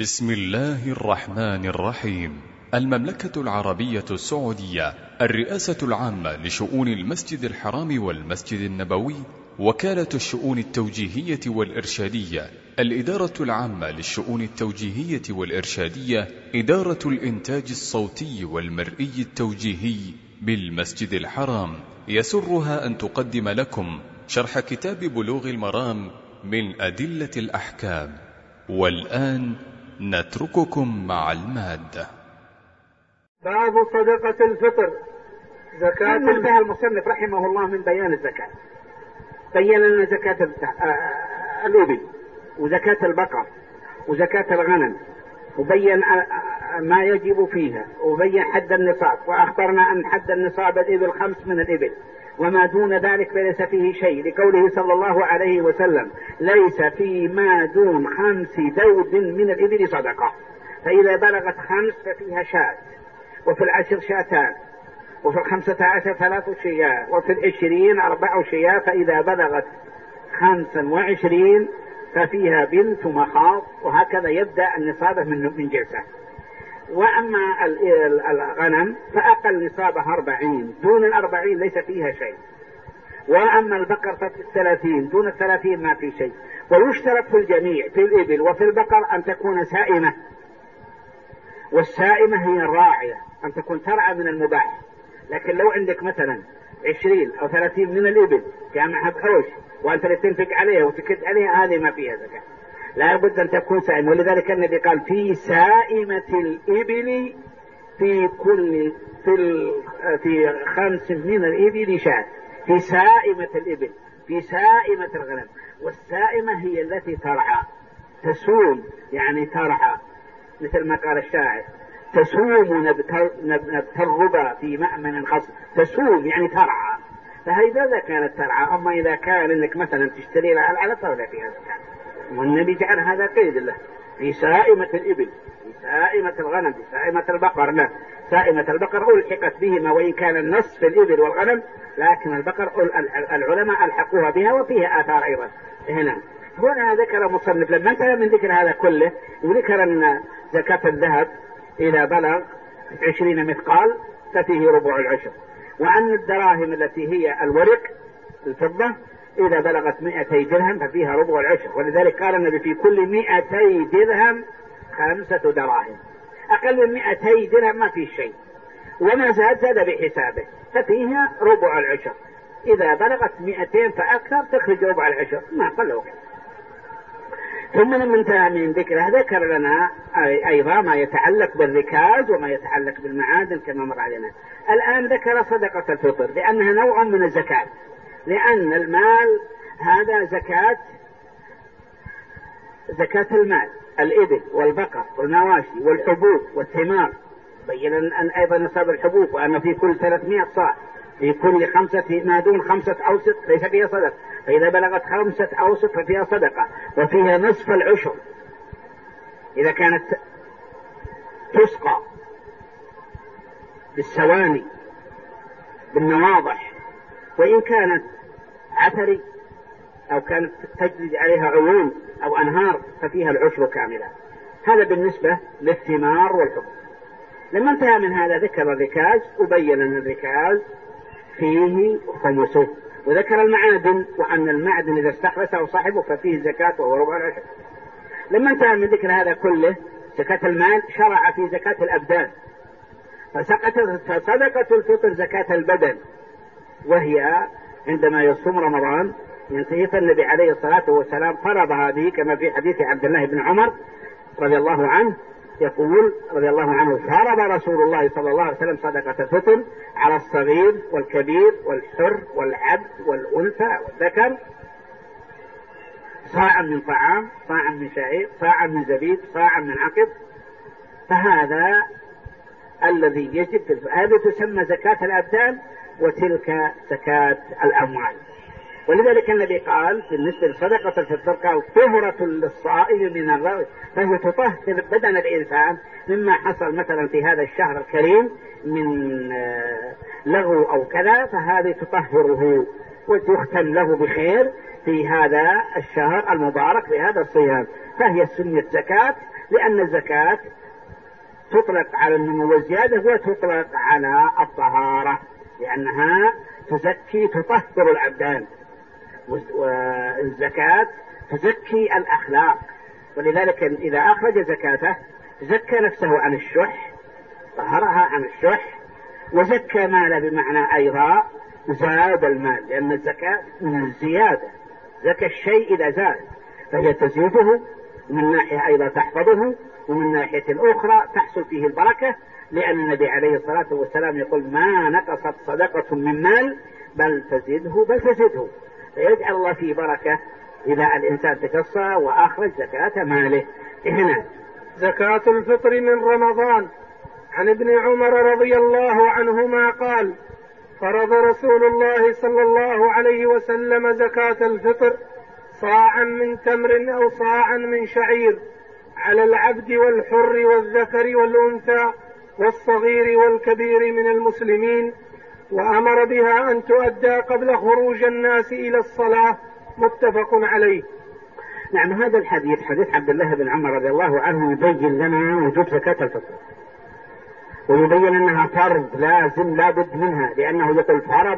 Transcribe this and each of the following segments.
بسم الله الرحمن الرحيم. المملكة العربية السعودية، الرئاسة العامة لشؤون المسجد الحرام والمسجد النبوي، وكالة الشؤون التوجيهية والإرشادية، الإدارة العامة للشؤون التوجيهية والإرشادية، إدارة الإنتاج الصوتي والمرئي التوجيهي بالمسجد الحرام، يسرها أن تقدم لكم شرح كتاب بلوغ المرام من أدلة الأحكام. والآن نترككم مع المادة. باب صدقة الفطر. زكاة. انتهى المصنف رحمه الله من بيان الزكاة، بين لنا زكاة الإبل وزكاة البقر وزكاة الغنم، وبين ما يجب فيها، وبين حد النصاب، وأخبرنا أن حد النصاب الإبل 5 من الإبل، وما دون ذلك فليس فيه شيء، لقوله صلى الله عليه وسلم: ليس فيما دون 5 ذود من الإبل صدقة. فإذا بلغت 5 ففيها شاة، وفي 10 شاتان، وفي 15 3 شياه، وفي 20 4 شياه، فإذا بلغت 25 ففيها بنت مخاض، وهكذا يبدأ النصابة من جنسه. وأما الغنم فأقل نصابه 40، دون 40 ليس فيها شيء. وأما البقر ففي 30، دون 30 ما في شيء. ويشترط في الجميع في الإبل وفي البقر أن تكون سائمة، والسائمة هي الراعية، أن تكون ترعى من المباح. لكن لو عندك مثلا 20 أو 30 من الإبل جامعها بحوش وأنت تنفق عليها وتكد عليها، هذه ما فيها زكاة، لا بد أن تكون سائمة. ولذلك النبي قال: في سائمة الإبل في 5 من الإبل شاة. في سائمة الإبل، في سائمة الغنم. والسائمة هي التي ترعى، تسوم يعني ترعى، مثل ما قال الشاعر: تسوم نبت الربا في مأمن خصب. تسوم يعني ترعى. فإذا كانت ترعى. أما إذا كان انك مثلا تشتري لها على طاولة فيها زكاة، والنبي جعل هذا قيد له: في سائمة الإبل، في سائمة الغنم، في سائمة البقر. لا، سائمة البقر ألحقت بهما، وإن كان النص في الإبل والغنم، لكن البقر العلماء ألحقوها بها، وفيها آثار أيضا. هنا ذكر مصنف لما انتهى من ذكر هذا كله، وذكر أن زكاة الذهب إذا بلغ 20 مثقال ففيه ربع العشر، وأن الدراهم التي هي الورق الفضة إذا بلغت 200 درهم ففيها ربع العشر. ولذلك قال النبي: في كل 200 درهم 5 دراهم. أقل من 200 درهم ما فيه شيء، وما زاد بحسابه، ففيها ربع العشر. إذا بلغت 200 فأكثر تخرج ربع العشر، ما قل وكثر. ثم لما انتهى من ذكره ذكر لنا أيضا ما يتعلق بالركاز وما يتعلق بالمعادن كما مر علينا. الآن ذكر صدقة الفطر لأنها نوع من الزكاة، لأن المال هذا زكاة المال، الإبل والبقر والمواشي والحبوب والثمار. بين أن أيضا نصاب الحبوب، وأن في كل 300 صاع، في كل 5 ما دون 5 أوسط ليس فيها صدقة، فإذا بلغت 5 أوسط ففيها صدقة، وفيها نصف العشر إذا كانت تسقى بالسواني بالنواضح. وإن كانت عثري أو كانت تجري عليها عيون أو أنهار ففيها العشر كاملة. هذا بالنسبة للثمار والحبوب. لما انتهى من هذا ذكر الركاز، وبين أن الركاز فيه خمسه، وذكر المعادن، وأن المعدن إذا استخلصه صاحبه ففيه زكاة وهو ربع العشر. لما انتهى من ذكر هذا كله زكاة المال، شرع في زكاة الأبدان، فصدقة الفطر زكاة البدن، وهي عندما يصوم رمضان ينتهي، فالنبي عليه الصلاة والسلام فرض هذه كما في حديث عبد الله بن عمر رضي الله عنه، يقول رضي الله عنه: فرض رسول الله صلى الله عليه وسلم صدقة الفطر على الصغير والكبير والحر والعبد والأنثى والذكر، صاعا من طعام، صاعا من شعير، صاعا من زبيب، صاعا من عقب. فهذا الذي يجب، هذه تسمى زكاة الأبدان، وتلك زكاة الأموال. ولذلك النبي قال بالنسبة لصدقة الفطر: قال: طهرة للصائم من الرغي. فهي تطهر بدن الإنسان مما حصل مثلا في هذا الشهر الكريم من لغو أو كذا، فهذه تطهره وتختم له بخير في هذا الشهر المبارك بهذا الصيام. فهي سنة زكاة لأن الزكاة تطلق على النمو والزيادة وتطلق على الطهارة، لأنها تزكي تطهر الأبدان، والزكاة تزكي الأخلاق. ولذلك إذا أخرج زكاته زكى نفسه عن الشح، طهرها عن الشح، وزكى ماله بمعنى أيضا زاد المال، لأن الزكاة من الزيادة، زكى الشيء إذا زاد فهي تزيده، من ناحية أيضا تحفظه، ومن ناحية الأخرى تحصل فيه البركة، لأن النبي عليه الصلاة والسلام يقول ما نقصت صدقة من مال بل تزيده فيجعل الله فيه بركة إذا الإنسان تقصى وأخرج زكاة ماله. هنا زكاة الفطر من رمضان. عن ابن عمر رضي الله عنهما قال فرض رسول الله صلى الله عليه وسلم زكاة الفطر صاعا من تمر أو صاعا من شعير على العبد والحر والذكر والأنثى والصغير والكبير من المسلمين، وأمر بها أن تؤدى قبل خروج الناس إلى الصلاة. متفق عليه. نعم، هذا الحديث حديث عبد الله بن عمر رضي الله عنه يبين لنا وجوب زكاة الفطر، ويبين أنها فرض لازم لا بد منها، لأنه يقول فرض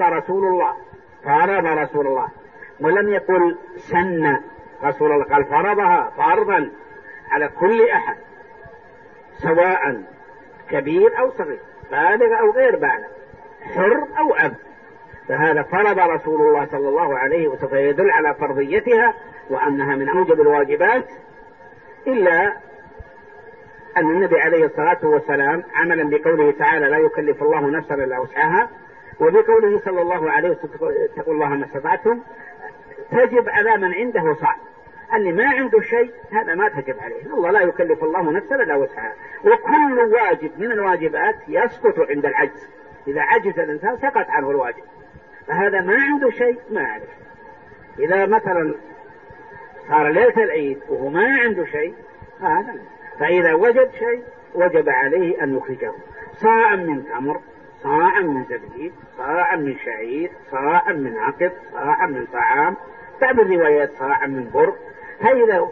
رسول الله، ولم يقل سن رسول الله، قال فرضها فرضا على كل أحد سواء كبير أو صغير، بالغ أو غير بالغ، حر أو عبد. فهذا فرض رسول الله صلى الله عليه وسلم، يدل على فرضيتها وأنها من أوجب الواجبات، إلا أن النبي عليه الصلاة والسلام عملا بقوله تعالى لا يكلف الله نفسا إلا وسعها، وبقوله صلى الله عليه وسلم اتقوا الله ما استطعتم، تجب على من عنده صاع. اللي ما عنده شيء هذا ما تجب عليه، الله لا يكلف الله نفسا إلا وسعها، وكل واجب من الواجبات يسقط عند العجز، إذا عجز الإنسان سقط عنه الواجب، فهذا ما عنده شيء ما عليه. إذا مثلا صار ليلة العيد وهو ما عنده شيء هذا، فإذا وجد شيء وجب عليه أن يخرجه، صاعا من تمر، صاعا من زبيب، صاعا من شعير، صاعا من عقد، صاعا من طعام، بعض الروايات صاعا من بر. هذا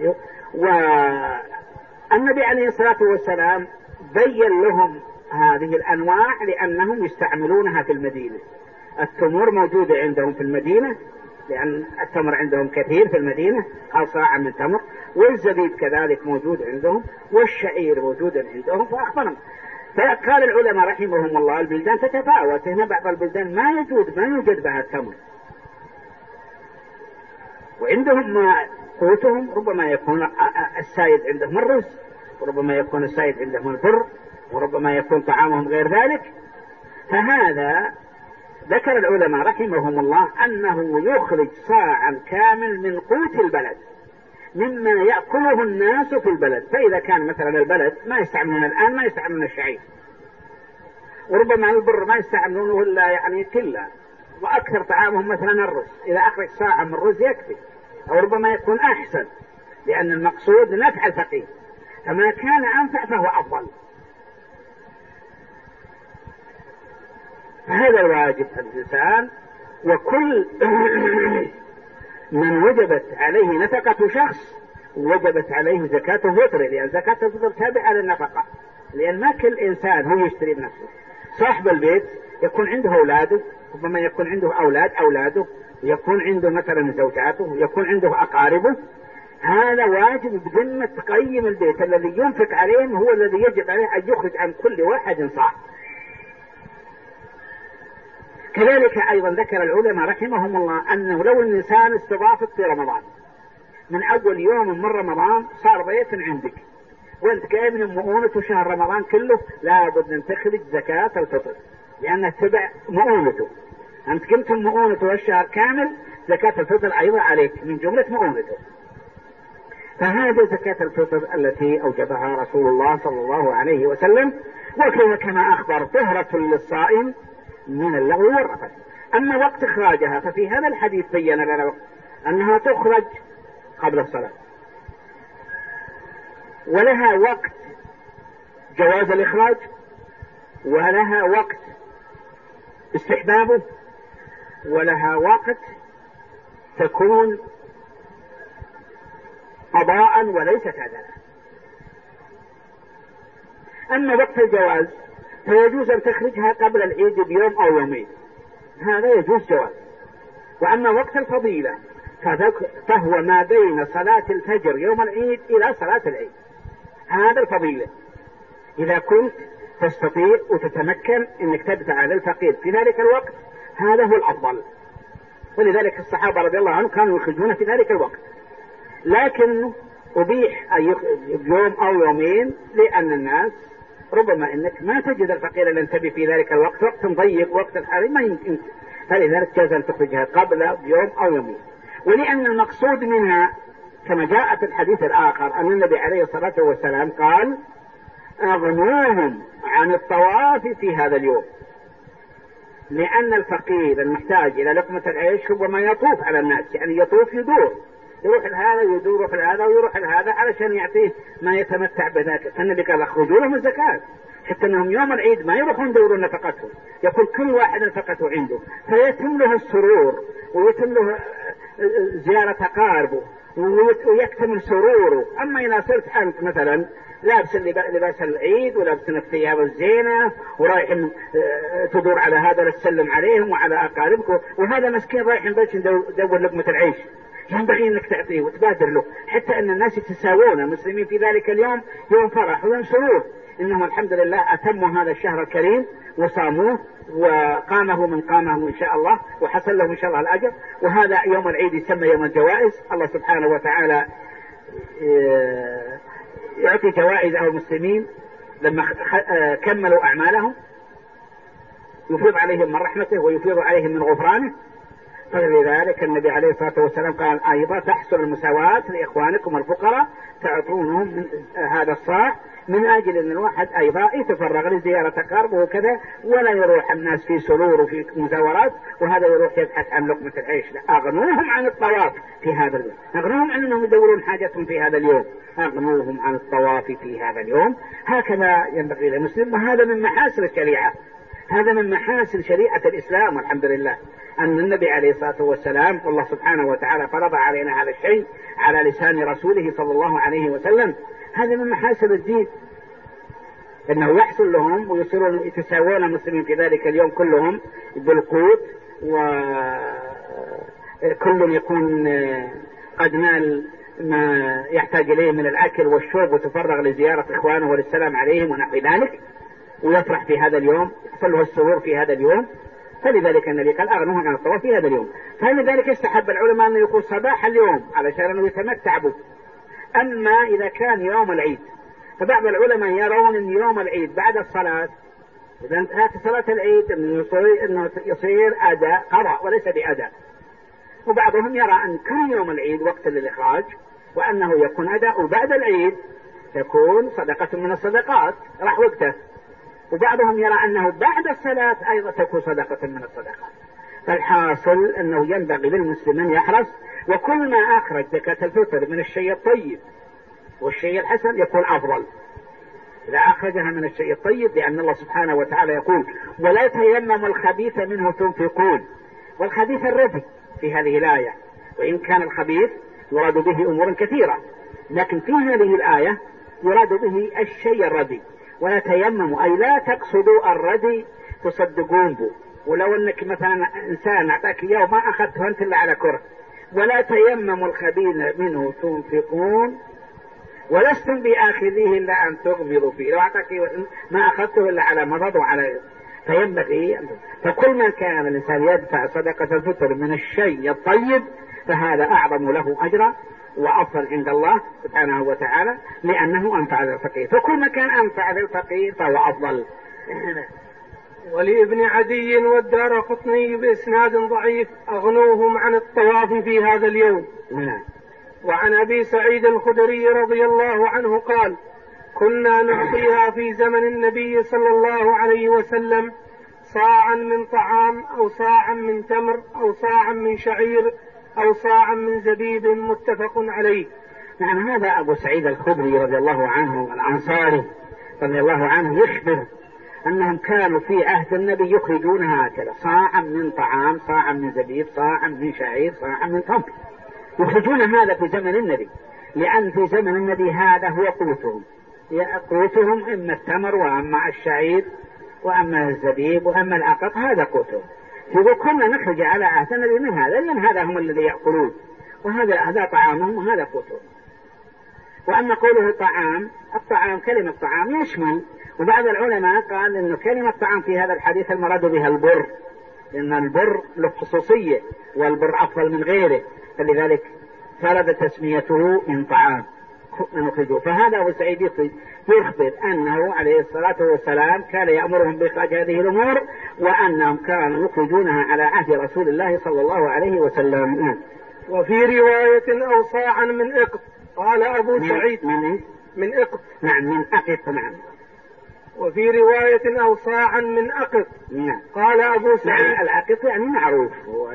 والنبي عليه الصلاة والسلام بين لهم هذه الأنواع لأنهم يستعملونها في المدينة. التمر موجودة عندهم في المدينة لأن التمر عندهم كثير في المدينة، قال صاعا من تمر، والزبيب كذلك موجود عندهم، والشعير موجود عندهم، فأخبرهم. فقال العلماء رحمهم الله البلدان تتفاوت، هنا بعض البلدان ما يوجد بها التمر، وعندهم قوتهم ربما يكون السائد عندهم الرز، وربما يكون السائد عندهم البر، وربما يكون طعامهم غير ذلك. فهذا ذكر العلماء رحمهم الله أنه يخرج صاعا كامل من قوت البلد مما يأكله الناس في البلد. فإذا كان مثلا البلد ما يستعملون الآن ما يستعملون الشعير، وربما البر ما يستعملونه إلا يعني كله، وأكثر طعامهم مثلا الرز، إذا أخرج صاعا من الرز يكفي، أو ربما يكون أحسن، لأن المقصود نفع الفقير، فما كان أنفع فهو أفضل. هذا الواجب الإنسان، وكل من وجبت عليه نفقة شخص وجبت عليه زكاة الفطر، لأن زكاة الفطر تابعة للنفقة، لأن ما كل إنسان هو يشتري بنفسه. صاحب البيت يكون عنده أولاده، ربما يكون عنده أولاده، يكون عنده مثلا زوجاته، يكون عنده أقاربه، هذا واجب بذمة تقيم البيت الذي ينفق عليهم، هو الذي يجب عليه أن يخرج عن كل واحد صاع. كذلك أيضا ذكر العلماء رحمهم الله أنه لو الإنسان استضافت في رمضان من أول يوم من رمضان صار بيت عندك وانت جاي من مؤونة شهر رمضان كله، لابد أن تخرج زكاة الفطر، لأنها تبع مؤونته. أنت كنت مؤونته الشهر كامل، زكاة الفطر أيضا عليك من جملة مؤونته. فهذه زكاة الفطر التي أوجبها رسول الله صلى الله عليه وسلم، وكما أخبر طهرة للصائم من اللغو والرفث. أما وقت إخراجها ففي هذا الحديث بين لنا أنها تخرج قبل الصلاة، ولها وقت جواز الإخراج، ولها وقت استحبابه، ولها وقت تكون قضاء وليست أداء. أما وقت الجواز فيجوز أن تخرجها قبل العيد بيوم أو يومين، هذا يجوز جواز. وأما وقت الفضيلة فهو ما بين صلاة الفجر يوم العيد إلى صلاة العيد، هذا الفضيلة إذا كنت تستطيع وتتمكن أنك تدفع للفقير في ذلك الوقت، هذا هو الأفضل. ولذلك الصحابة رضي الله عنهم كانوا يخرجون في ذلك الوقت، لكن أبيح يوم أو يومين لأن الناس ربما أنك ما تجد الفقير اللي انتبه في ذلك الوقت، وقت ضيق، وقت الحالي ما يمكن، فلذلك جاز أن تخرجها قبل يوم أو يومين. ولأن المقصود منها كما جاء في الحديث الآخر أن النبي عليه الصلاة والسلام قال أغنوهم عن الطواف في هذا اليوم، لأن الفقير المحتاج إلى لقمة العيش هو ما يطوف على الناس، يعني يطوف يدور، يروح لهذا يدور لهذا ويروح لهذا علشان يعطيه ما يتمتع بذلك. فالنبي قال اخرجوا لهم الزكاة، حتى انهم يوم العيد ما يروحون يدورون نفقتهم، يكون كل واحد نفقته عنده، فيتم له السرور ويتم له زيارة أقاربه ويكتمل سروره. أما إذا صرت أنت مثلا لابس لباس العيد ولابس الثياب الزينة ورايح تدور على هذا تسلم عليهم وعلى أقاربك، وهذا مسكين رايح بس يدور لقمة العيش، ينبغي أنك تعطيه وتبادر له، حتى أن الناس يتساوون المسلمين في ذلك اليوم يوم فرح ويوم سرور، إنهم الحمد لله أتموا هذا الشهر الكريم وصاموه وقامه من قامه إن شاء الله وحصل له إن شاء الله الأجر. وهذا يوم العيد يسمى يوم الجوائز، الله سبحانه وتعالى يعطي جوائز أو المسلمين لما كملوا أعمالهم، يفيض عليهم من رحمته ويفيض عليهم من غفرانه. فلذلك النبي عليه الصلاة والسلام قال أيضا تحصل المساواة لإخوانكم الفقراء تعطونهم من هذا الصاع، من أجل أن الواحد أيضا يتفرغ لزيارة أقاربه وكذا، ولا يروح الناس في سرور وفي مزاورات وهذا يروح يبحث عن لقمة العيش. لا، أغنوهم عن الطواف في هذا اليوم، أغنوهم عن أنهم يدورون حاجتهم في هذا اليوم، أغنوهم عن الطواف في هذا اليوم. هكذا ينبغي للمسلم، وهذا من محاسن الشريعة، هذا من محاسن شريعة الإسلام والحمد لله، أن النبي عليه الصلاة والسلام والله سبحانه وتعالى فرض علينا هذا الشيء على لسان رسوله صلى الله عليه وسلم. هذا من محاسن الدين، أنه يحصل لهم ويصيرون يتساوون المسلمين في ذلك اليوم كلهم بالقوت، وكل يكون قد نال ما يحتاج إليه من الأكل والشرب وتفرغ لزيارة إخوانه وللسلام عليهم ونحو ذلك، ويفرح في هذا اليوم، يحصل له السرور في هذا اليوم. فلذلك النبي قال أغنوهم عن الطواف في هذا اليوم. فلذلك استحب العلماء أن يكون صباح اليوم علشان أنه يتمتع به. أما إذا كان يوم العيد فبعض العلماء يرون أن يوم العيد بعد الصلاة إذا انتهت صلاة العيد أنه يصير أداء قضاء وليس بأداء، وبعضهم يرى أن كل يوم العيد وقت للإخراج وأنه يكون أداء، وبعد العيد تكون صدقة من الصدقات راح وقته، وبعضهم يرى أنه بعد الصلاة أيضا تكون صدقة من الصدقات. فالحاصل أنه ينبغي للمسلم أن يحرص، وكل ما أخرج زكاة الفطر من الشيء الطيب والشيء الحسن يكون أفضل إذا أخرجها من الشيء الطيب، لأن الله سبحانه وتعالى يقول ولا تيمموا الخبيث منه تنفقون، والخبيث الردي في هذه الآية، وإن كان الخبيث يراد به أمور كثيرة، لكن في هذه الآية يراد به الشيء الردي. ولا تيمموا أي لا تقصدوا الردي تصدقون به، ولو أنك مثلا إنسان أعطاك إياه وما أخذته أنت إلا على كرة. ولا تيمموا الخبيث منه تنفقون ولستم بآخذيه إلا أن تغمضوا فيه، لو أعطاك ما أخذته إلا على مرض وعلى فينبغي. فكل ما كان الإنسان يدفع صدقة الفطر من الشيء الطيب فهذا أعظم له أجرا وأفضل عند الله سبحانه وتعالى، لأنه أنفع للفقير، فكل ما كان أنفع للفقير فهو أفضل. ولابن عدي والدارقطني بإسناد ضعيف أغنوهم عن الطواف في هذا اليوم. وعن أبي سعيد الخدري رضي الله عنه قال كنا نعطيها في زمن النبي صلى الله عليه وسلم صاعا من طعام أو صاعا من تمر أو صاعا من شعير أو صاعا من زبيب، متفق عليه. نعم، هذا أبو سعيد الخدري رضي الله عنه الأنصاري رضي الله عنه يخبر أنهم كانوا في عهد النبي يخرجون هكذا صاعا من طعام، صاعا من زبيب، صاعا من شعير، صاعا من تمر، يخرجون هذا في زمن النبي، لأن في زمن النبي هذا هو قوتهم، قوتهم إما التمر وأما الشعير وأما الزبيب وأما العقط، هذا قوتهم. يقول كنا نخرج على عهد النبي من هذا، لأن هذا هم الذي يأكلون وهذا طعامهم وهذا قوتهم. وأما قوله طعام، الطعام كلمة طعام يشمل، وبعض العلماء قال إنه كلمة طعام في هذا الحديث المراد بها البر، لأن البر له خصوصية والبر أفضل من غيره، فلذلك فرد تسميته من طعام نخرجه. فهذا أبو سعيد يخبر أنه عليه الصلاة والسلام كان يأمرهم بإخراج هذه الأمور، وأنهم كانوا يخرجونها على عهد رسول الله صلى الله عليه وسلم. وفي رواية أو صاعا من إقط، قال أبو سعيد من إقط، نعم من أقط، نعم. وفي رواية أو صاعا من أقط، نعم. قال أبو سعيد. نعم الأقط يعني معروف،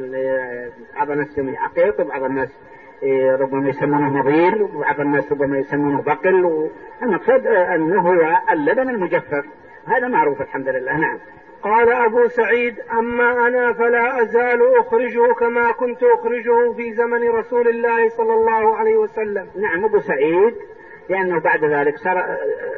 بعض الناس يسميه عقيط وبعض الناس ربما يسمونه نظير وبعض الناس ربما يسمونه بقل، المقصد أنه هو اللبن المجفف، هذا معروف الحمد لله. نعم. قال أبو سعيد: أما أنا فلا أزال أخرجه كما كنت أخرجه في زمن رسول الله صلى الله عليه وسلم. نعم أبو سعيد لأنه بعد ذلك صار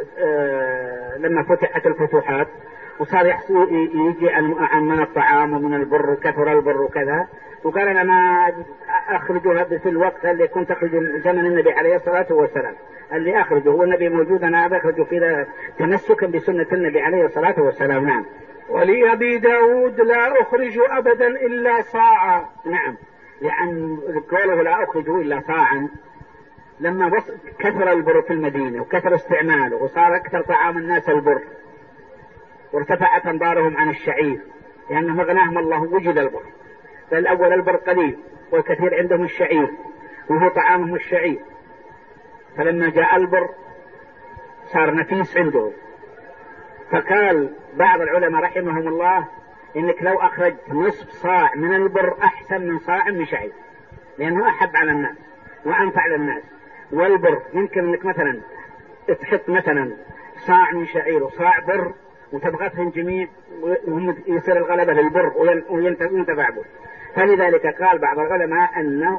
لما فتحت الفتوحات وصار يجي من الطعام ومن البر وكثر البر وكذا، وقال أنا ما أخرجها في الوقت اللي كنت أخرج زمن النبي عليه الصلاة والسلام، اللي أخرجه هو النبي موجود، أنا أخرجه في تمسكا بسنة النبي عليه الصلاة والسلام. نعم. ولأبي داود: لا أخرج أبدا إلا صاعا. نعم، لأن قوله لا أخرجه إلا صاعا لما كثر البر في المدينة وكثر استعماله وصار أكثر طعام الناس البر، وارتفعت أنظارهم عن الشعير لأنهم أغناهم الله وجد البر، فالأول البر قليل والكثير عندهم الشعير وهو طعامهم الشعير، فلما جاء البر صار نفيس عندهم. فقال بعض العلماء رحمهم الله إنك لو أخرجت نصف صاع من البر أحسن من صاع من شعير، لأنه أحب على الناس وأنفع للناس. والبر يمكن إنك مثلا تحط مثلا صاع من شعير وصاع بر وتبغتهم جميع وهم يصير الغلبة للبر وينتفع به. فلذلك قال بعض العلماء إن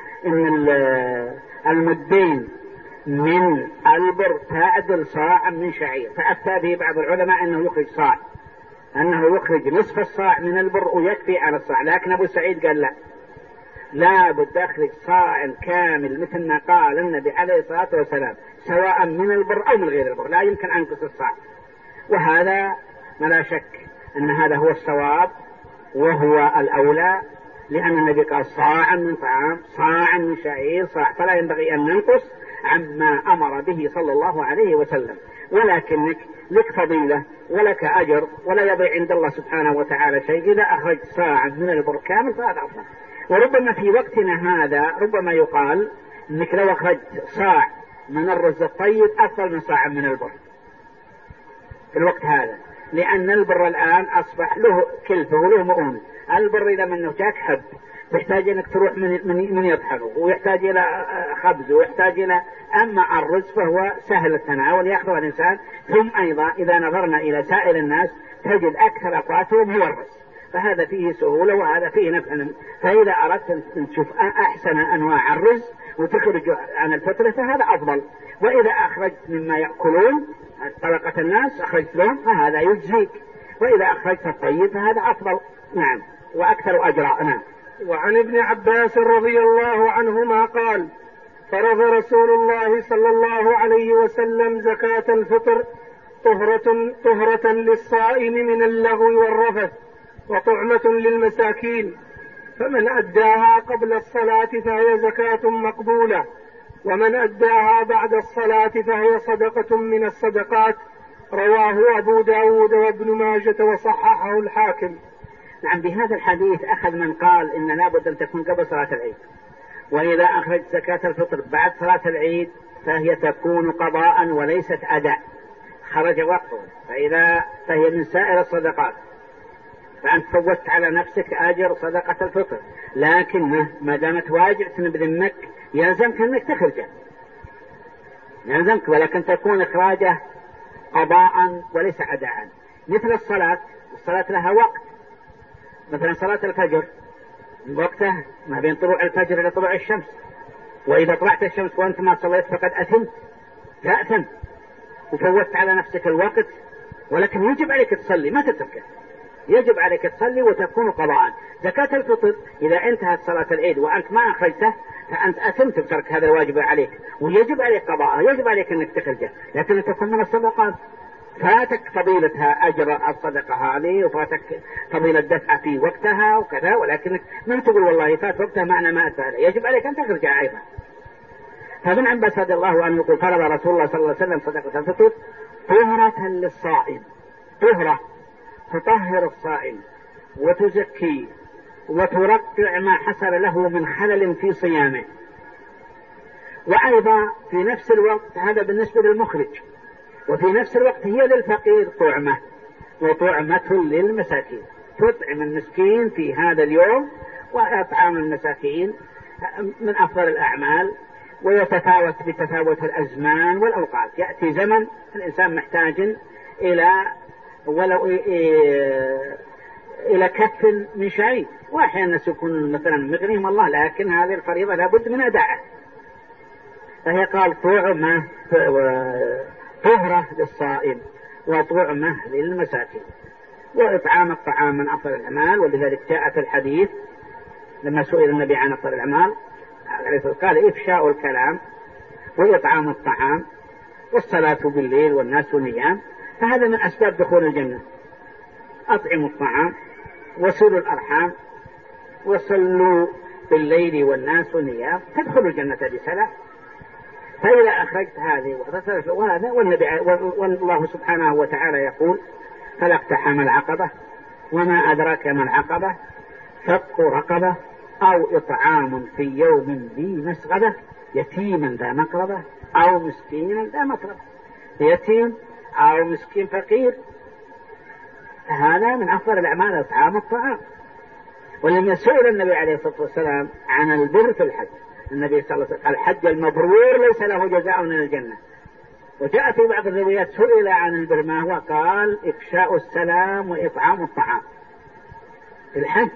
المدين من البر تعدل صاع من شعير، فأفتى به بعض العلماء أنه يخرج صاع، أنه يخرج نصف الصاع من البر ويكفي على الصاع. لكن أبو سعيد قال لا بد أخرج صاع كامل مثل ما قال النبي عليه الصلاة والسلام، سواء من البر أو من غير البر، لا يمكن أن ينقص الصاع. وهذا ما لا شك أن هذا هو الصواب وهو الأولى، لأن النبي قال صاعا من طعام صاعا من شعير صاع، فلا ينبغي أن ننقص عما أمر به صلى الله عليه وسلم. ولكنك لك فضيلة ولك أجر ولا يضيع عند الله سبحانه وتعالى شيء إذا أخرج صاعا من البر كامل فهذا أفضل. وربما في وقتنا هذا ربما يقال أنك لو أخرجت صاع من الرز الطيب أفضل من صاع من البر في الوقت هذا، لأن البر الآن أصبح له كلفة وله مؤونة. البر إذا منه جاك حب تحتاج أنك تروح من يطحنه ويحتاج إلى خبز ويحتاج إلى، أما الرز فهو سهل التناول يأخذه الإنسان. ثم أيضا إذا نظرنا إلى سائر الناس تجد أكثر أقواتهم هو الرز، فهذا فيه سهولة وهذا فيه نفع. فإذا أردت أن تشوف أحسن أنواع الرز وتخرج عن الفترة فهذا أفضل. وإذا أخرجت مما يأكلون طبقة الناس أخرجت لهم فهذا يجزيك، وإذا أخرجت الطيب فهذا أفضل. نعم وأكثر أجراء. نعم. وعن ابن عباس رضي الله عنهما قال: فرض رسول الله صلى الله عليه وسلم زكاة الفطر طهرة للصائم من اللغو والرفث وطعمة للمساكين، فمن أداها قبل الصلاة فهي زكاة مقبولة، ومن أداها بعد الصلاة فهي صدقة من الصدقات. رواه أبو داود وابن ماجة وصححه الحاكم. نعم. بهذا الحديث أخذ من قال إن لابد أن تكون قبل صلاة العيد، وإذا أخرج زكاة الفطر بعد صلاة العيد فهي تكون قضاء وليست أداء، خرج وقته فهي من سائر الصدقات، فأنت فوتت على نفسك أجر صدقة الفطر، لكن ما دامت واجب بذمك يلزمك أنك تخرجه، يلزمك، ولكن تكون إخراجه قضاء وليس أداء. مثل الصلاة لها وقت، مثلا صلاة الفجر وقته ما بين طلوع الفجر إلى طلوع الشمس، وإذا طلعت الشمس وأنت ما صليت فقد أثمت، لا أثمت، وفوتت على نفسك الوقت، ولكن يجب عليك تصلي، ما تتركه، يجب عليك تصلي وتكون قضاء. زكاة الفطر إذا انتهت صلاة العيد وأنت ما أخرجته فأنت أثمت بترك هذا الواجب عليك، ويجب عليك قضاءه، يجب عليك أنك تخرجه، لكن تكون من الصدقات. فاتك فضيلتها أجر الصدقة هذه، وفاتك فضيلة دفع في وقتها وكذا، ولكنك ما تقول والله فات وقتها معنا ما أدفع، يجب عليك أن تخرجها أيضا. فابن عباس رضي الله عنه يقول فرض رسول الله صلى الله عليه وسلم صدقة الفطر طهرة للصائم، طهرة تطهر الصائم وتزكيه وترقع ما حصل له من خلل في صيامه. وأيضا في نفس الوقت هذا بالنسبة للمخرج، وفي نفس الوقت هي للفقير طعمة وطعمة للمساكين، تطعم المسكين في هذا اليوم، وإطعام المساكين من أفضل الأعمال، ويتفاوت بتفاوت الأزمان والأوقات. يأتي زمن الإنسان محتاج إلى ولو إلى كف من شيء، وأحيانا يكون مثلا مغنيهم الله، لكن هذه الفريضة لابد من أدائها. فهي قال طعمة طهرة للصائم وطعمة للمساكين، وإطعام الطعام من أفضل الأعمال. ولذلك جاء في الحديث لما سئل النبي عن أفضل الأعمال قال إفشاء الكلام وإطعام الطعام والصلاة بالليل والناس نيام، فهذا من أسباب دخول الجنة. أطعموا الطعام وصلوا الأرحام وصلوا بالليل والناس نيام تدخلوا الجنة بسلام. فإذا أخرجت هذه وغسلت وهذا، والله سبحانه وتعالى يقول فلا اقتحم العقبة وما أدراك ما العقبة فك رقبة أو إطعام في يوم ذي مسغبة يتيما ذا مقربة أو مسكينا ذا متربة. يتيم أو مسكين فقير، هذا من أفضل الأعمال إطعام الطعام. ولما سئل النبي عليه الصلاة والسلام عن البر في الحج، النبي صلى الله عليه وسلم الحج المبرور ليس له جزاء من الجنة. وجاء في بعض الروايات سئل عن البر ما هو، قال إفشاء السلام وإطعام الطعام في الحج.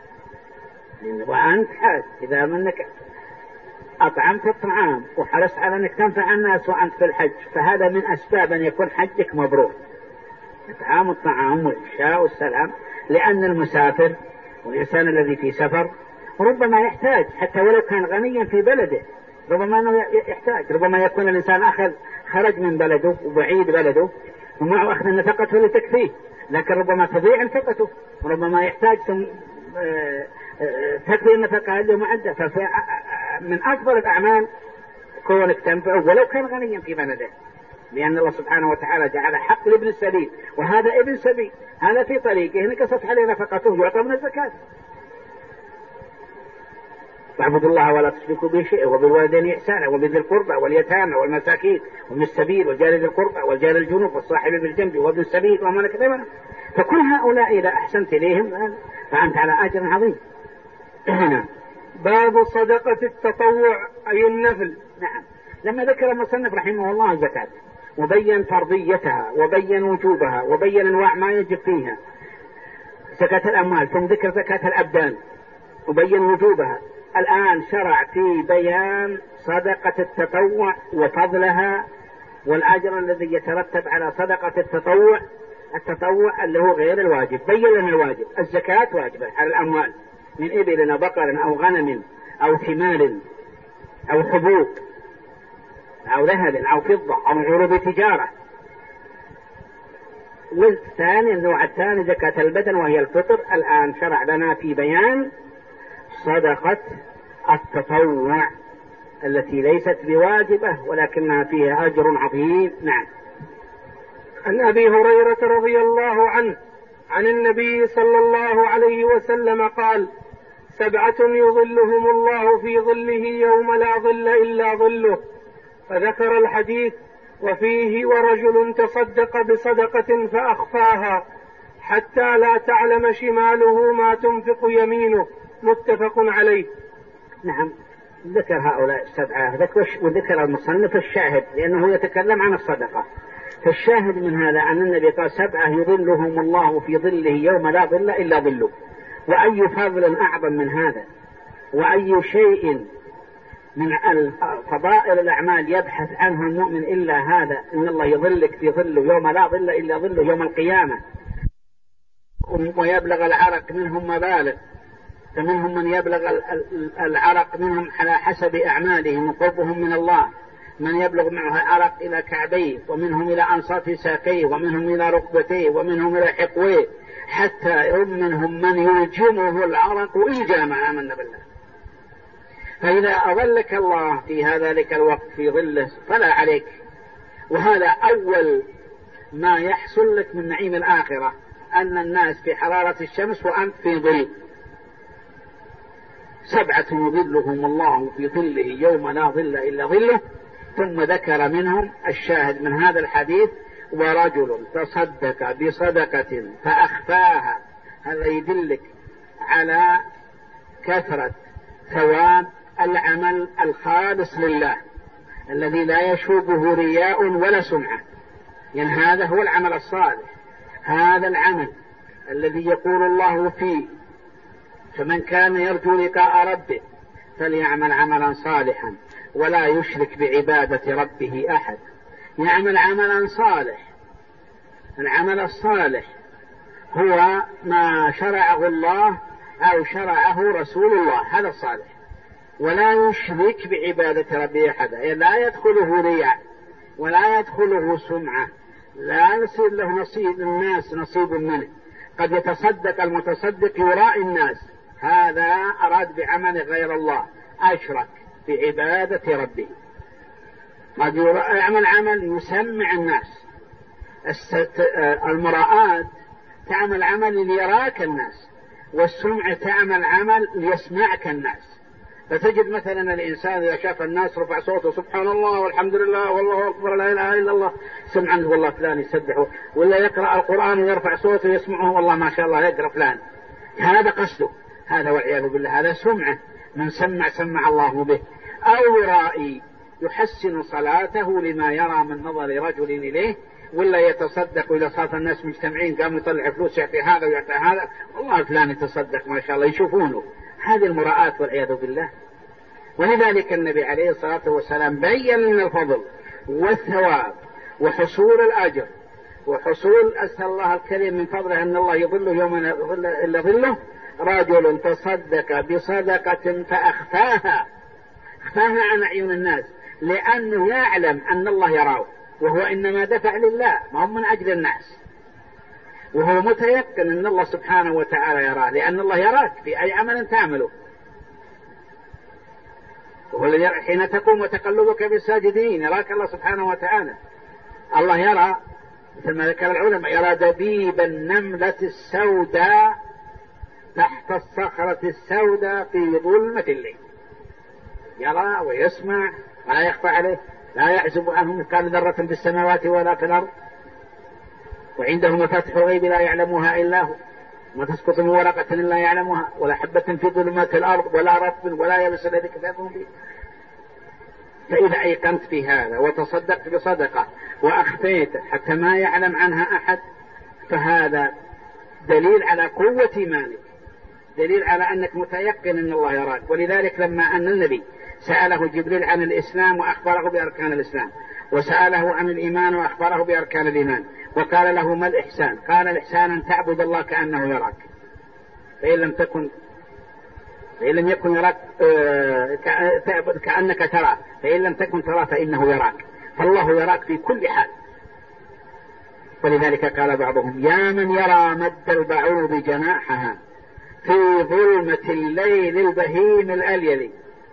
وأنت حاج إذا منك أطعمت الطعام وحرصت على أنك تنفع الناس وأنت في الحج، فهذا من أسباب أن يكون حجك مبرور، إطعام الطعام وإفشاء السلام. لأن المسافر والإنسان الذي في سفر ربما يحتاج، حتى ولو كان غنيا في بلده ربما أنه يحتاج، ربما يكون الإنسان خرج من بلده وبعيد بلده ومعه أخذ النفقة لتكفيه، لكن ربما تضيع نفقته، وربما يحتاج تكفي النفقة هذه معدة. فمن أفضل الأعمال كونك تنفعه ولو كان غنيا في بلده، لأن الله سبحانه وتعالى جعل حق لابن السبيل، وهذا ابن سبيل هذا في طريقه نقصت عليه نفقته يعطى من الزكاة. واعبدوا الله ولا تشركوا به شيئا وبالوالدين إحسانا وبذي القربى واليتامى والمساكين وابن السبيل والجار ذي القربى والجار الجنوب والصاحب بالجنب وابن السبيل وما ملكت أيمانكم. فكل هؤلاء إذا أحسنت إليهم فأنت على أجر عظيم. باب صدقة التطوع أي النفل. نعم. لما ذكر المصنف رحمه الله الزكاة وبين فرضيتها وبين وجوبها وبين أنواع ما يجب فيها، زكاة الأموال، ثم ذكر زكاة الأبدان وبين وجوبها، الآن شرع في بيان صدقة التطوع وفضلها والأجر الذي يترتب على صدقة التطوع اللي هو غير الواجب. بين لنا الواجب. الزكاة واجبة على الأموال من إبل أو بقر أو غنم أو ثمار أو حبوب أو ذهب أو فضة أو عروض تجارة. والثاني النوع الثاني زكاة البدن وهي الفطر. الآن شرع لنا في بيان صدقة التطوع التي ليست بواجبة ولكنها فيها أجر عظيم. نعم. عن أبي هريرة رضي الله عنه عن النبي صلى الله عليه وسلم قال: 7 يظلهم الله في ظله يوم لا ظل إلا ظله. فذكر الحديث وفيه: ورجل تصدق بصدقة فأخفاها حتى لا تعلم شماله ما تنفق يمينه. متفق عليه. نعم. ذكر هؤلاء 7 وذكر المصنف الشاهد لأنه يتكلم عن الصدقة. فالشاهد من هذا أن النبي قال 7 يظلهم الله في ظله يوم لا ظل إلا ظله. وأي فضل أعظم من هذا، وأي شيء من فضائل الأعمال يبحث عنه المؤمن إلا هذا، إن الله يظلك في ظله يوم لا ظل إلا ظله يوم القيامة. ويبلغ العرق منهم مبالغ، فمنهم من يبلغ العرق منهم على حسب أعمالهم وقربهم من الله، من يبلغ معه عرق إلى كعبيه، ومنهم إلى أنصاف ساقيه، ومنهم إلى ركبتيه، ومنهم إلى حقويه، حتى منهم من يلجمه العرق إلجاما. آمنا بالله. فإذا أظلك الله في ذلك الوقت في ظله فلا عليك. وهذا أول ما يحصل لك من نعيم الآخرة، أن الناس في حرارة الشمس وأنت في ظل. 7 يظلهم الله في ظله يوم لا ظل إلا ظله. ثم ذكر منهم الشاهد من هذا الحديث: ورجل تصدق بصدقة فأخفاها. هذا يدلك على كثرة ثواب العمل الخالص لله الذي لا يشوبه رياء ولا سمعة. يعني هذا هو العمل الصالح، هذا العمل الذي يقول الله فيه: فمن كان يرجو لقاء ربه فليعمل عملا صالحا ولا يشرك بعبادة ربه أحد. يعمل عملا صالح. العمل الصالح هو ما شرعه الله أو شرعه رسول الله، هذا الصالح. ولا يشرك بعبادة ربه أحدا، يعني لا يدخله رياء ولا يدخله سمعة، لا يصير له نصيب الناس نصيب منه. قد يتصدق المتصدق يراء الناس، هذا أراد بعمل غير الله، أشرك بعبادة ربه. قد يعمل عمل يسمع الناس. المراءات تعمل عمل ليراك الناس، والسمع تعمل عمل ليسمعك الناس. فتجد مثلا الإنسان إذا شاف الناس رفع صوته: سبحان الله والحمد لله والله أكبر لا إله إلا الله، سمعا والله فلان يسبحه. ولا يقرأ القرآن ويرفع صوته يسمعه: والله ما شاء الله يقرأ فلان. هذا قصده، هذا والعياذ بالله هذا سمعه، من سمع الله به. أو يرائي، يحسن صلاته لما يرى من نظر رجل إليه، ولا يتصدق إذا صارت الناس مجتمعين قام يطلع فلوس يعطي هذا ويعطي هذا: والله فلان يتصدق ما شاء الله، يشوفونه. هذه المراءات والعياذ بالله. ولذلك النبي عليه الصلاة والسلام بين لنا الفضل والثواب وحصول الأجر وحصول، أسأل الله الكريم من فضله أن الله يظله يوم إلا ظله: رجل تصدق بصدقة فأخفاها. أخفاها عن أعين الناس، لأنه يعلم أن الله يراه، وهو إنما دفع لله ما هم من أجل الناس، وهو متيقن أن الله سبحانه وتعالى يراه، لأن الله يراك في أي عمل تعمله. وهو الذي حين تقوم وتقلبك بالساجدين يراك الله سبحانه وتعالى. الله يرى مثل ما ذكر العلماء: يرى دبيب النملة السوداء تحت الصخرة السوداء في ظلمة الليل. يرى ويسمع ولا يخفى عليه، لا يعزب عنه مثقال ذرة في السماوات ولا في الأرض، وعنده مفاتح الغيب لا يعلمها إلا هو، ما تسقط من ورقة إلا يعلمها، ولا حبة في ظلمات الأرض ولا رطب ولا يابس الذي كتابه به. فإذا أيقنت في هذا وتصدقت بصدقة وأخفيت حتى ما يعلم عنها أحد، فهذا دليل على قوة إيمانك، دليل على أنك متيقن أن الله يراك. ولذلك لما أن النبي سأله جبريل عن الإسلام وأخبره بأركان الإسلام، وسأله عن الإيمان وأخبره بأركان الإيمان، وقال له: ما الإحسان؟ قال: الإحسان أن تعبد الله كأنه يراك، فإن لم يكن يراك تعبد كأنك ترى، فإن لم تكن ترى فإنه يراك. فالله يراك في كل حال. ولذلك قال بعضهم: يا من يرى مد البعوض جناحها في ظلمة الليل البهيم الأليل،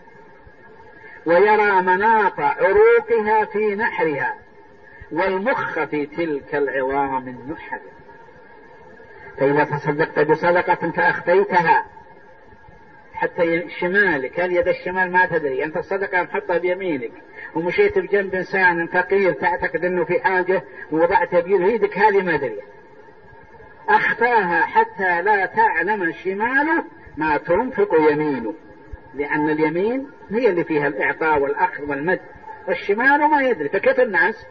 ويرى مناط عروقها في نحرها، والمخ في تلك العظام النحر. فإذا تصدقت بصدقة فأخفيتها حتى شمالك، اليد الشمال ما تدري، أنت الصدقة محطها بيمينك، ومشيت بجنب إنسان فقير تعتقد أنه في حاجة ووضعت بيدك، هذه ما أدري، أخفاها حتى لا تعلم شماله ما تنفق يمينه، لأن اليمين هي اللي فيها الإعطاء والأخذ والمد، والشمال ما يدري. فكيف الناس؟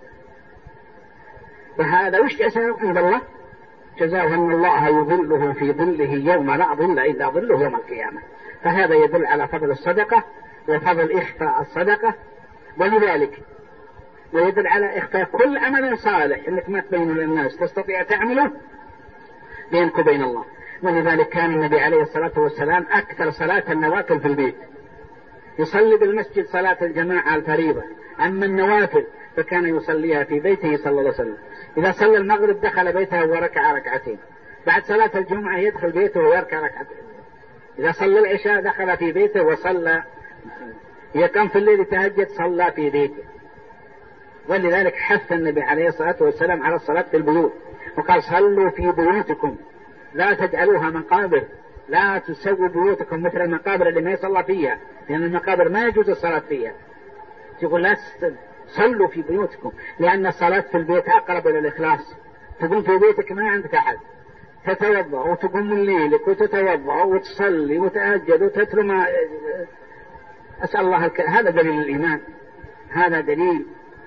فهذا وش جزاء عند الله؟ جزاء أن الله يظله في ظله يوم لا ظل إلا ظله يوم القيامة. فهذا يدل على فضل الصدقة وفضل إخفاء الصدقة، ولذلك ويدل على إخفاء كل عمل صالح إنك ما تبين للناس تستطيع تعمله بينك وبين الله. ولذلك كان النبي عليه الصلاة والسلام أكثر صلاة النوافل في البيت، يصلي بالمسجد صلاة الجماعة الفريضة، أما النوافل فكان يصليها في بيته صلى الله عليه وسلم. إذا صلى المغرب دخل بيته وركع ركعتين، بعد صلاة الجمعة يدخل بيته ويركع ركعتين، إذا صلى العشاء دخل في بيته وصلى، إذا كان في الليل تهجد صلى في بيته. ولذلك حث النبي عليه الصلاة والسلام على الصلاة في البيوت، وقال صلوا في بيوتكم لا تجعلوها مقابر، لا تسووا بيوتكم مثل المقابر اللي ما يصلى فيها، لأن المقابر ما يجوز الصلاة فيها. يقول لا صلوا في بيوتكم، لأن الصلاة في البيت أقرب إلى الإخلاص. تقوم في بيتك ما عندك أحد، تتوضأ وتقوم من ليلك وتتوضأ وتصلي وتهجد وتتلو ما أسأل الله هذا دليل الإيمان، هذا دليل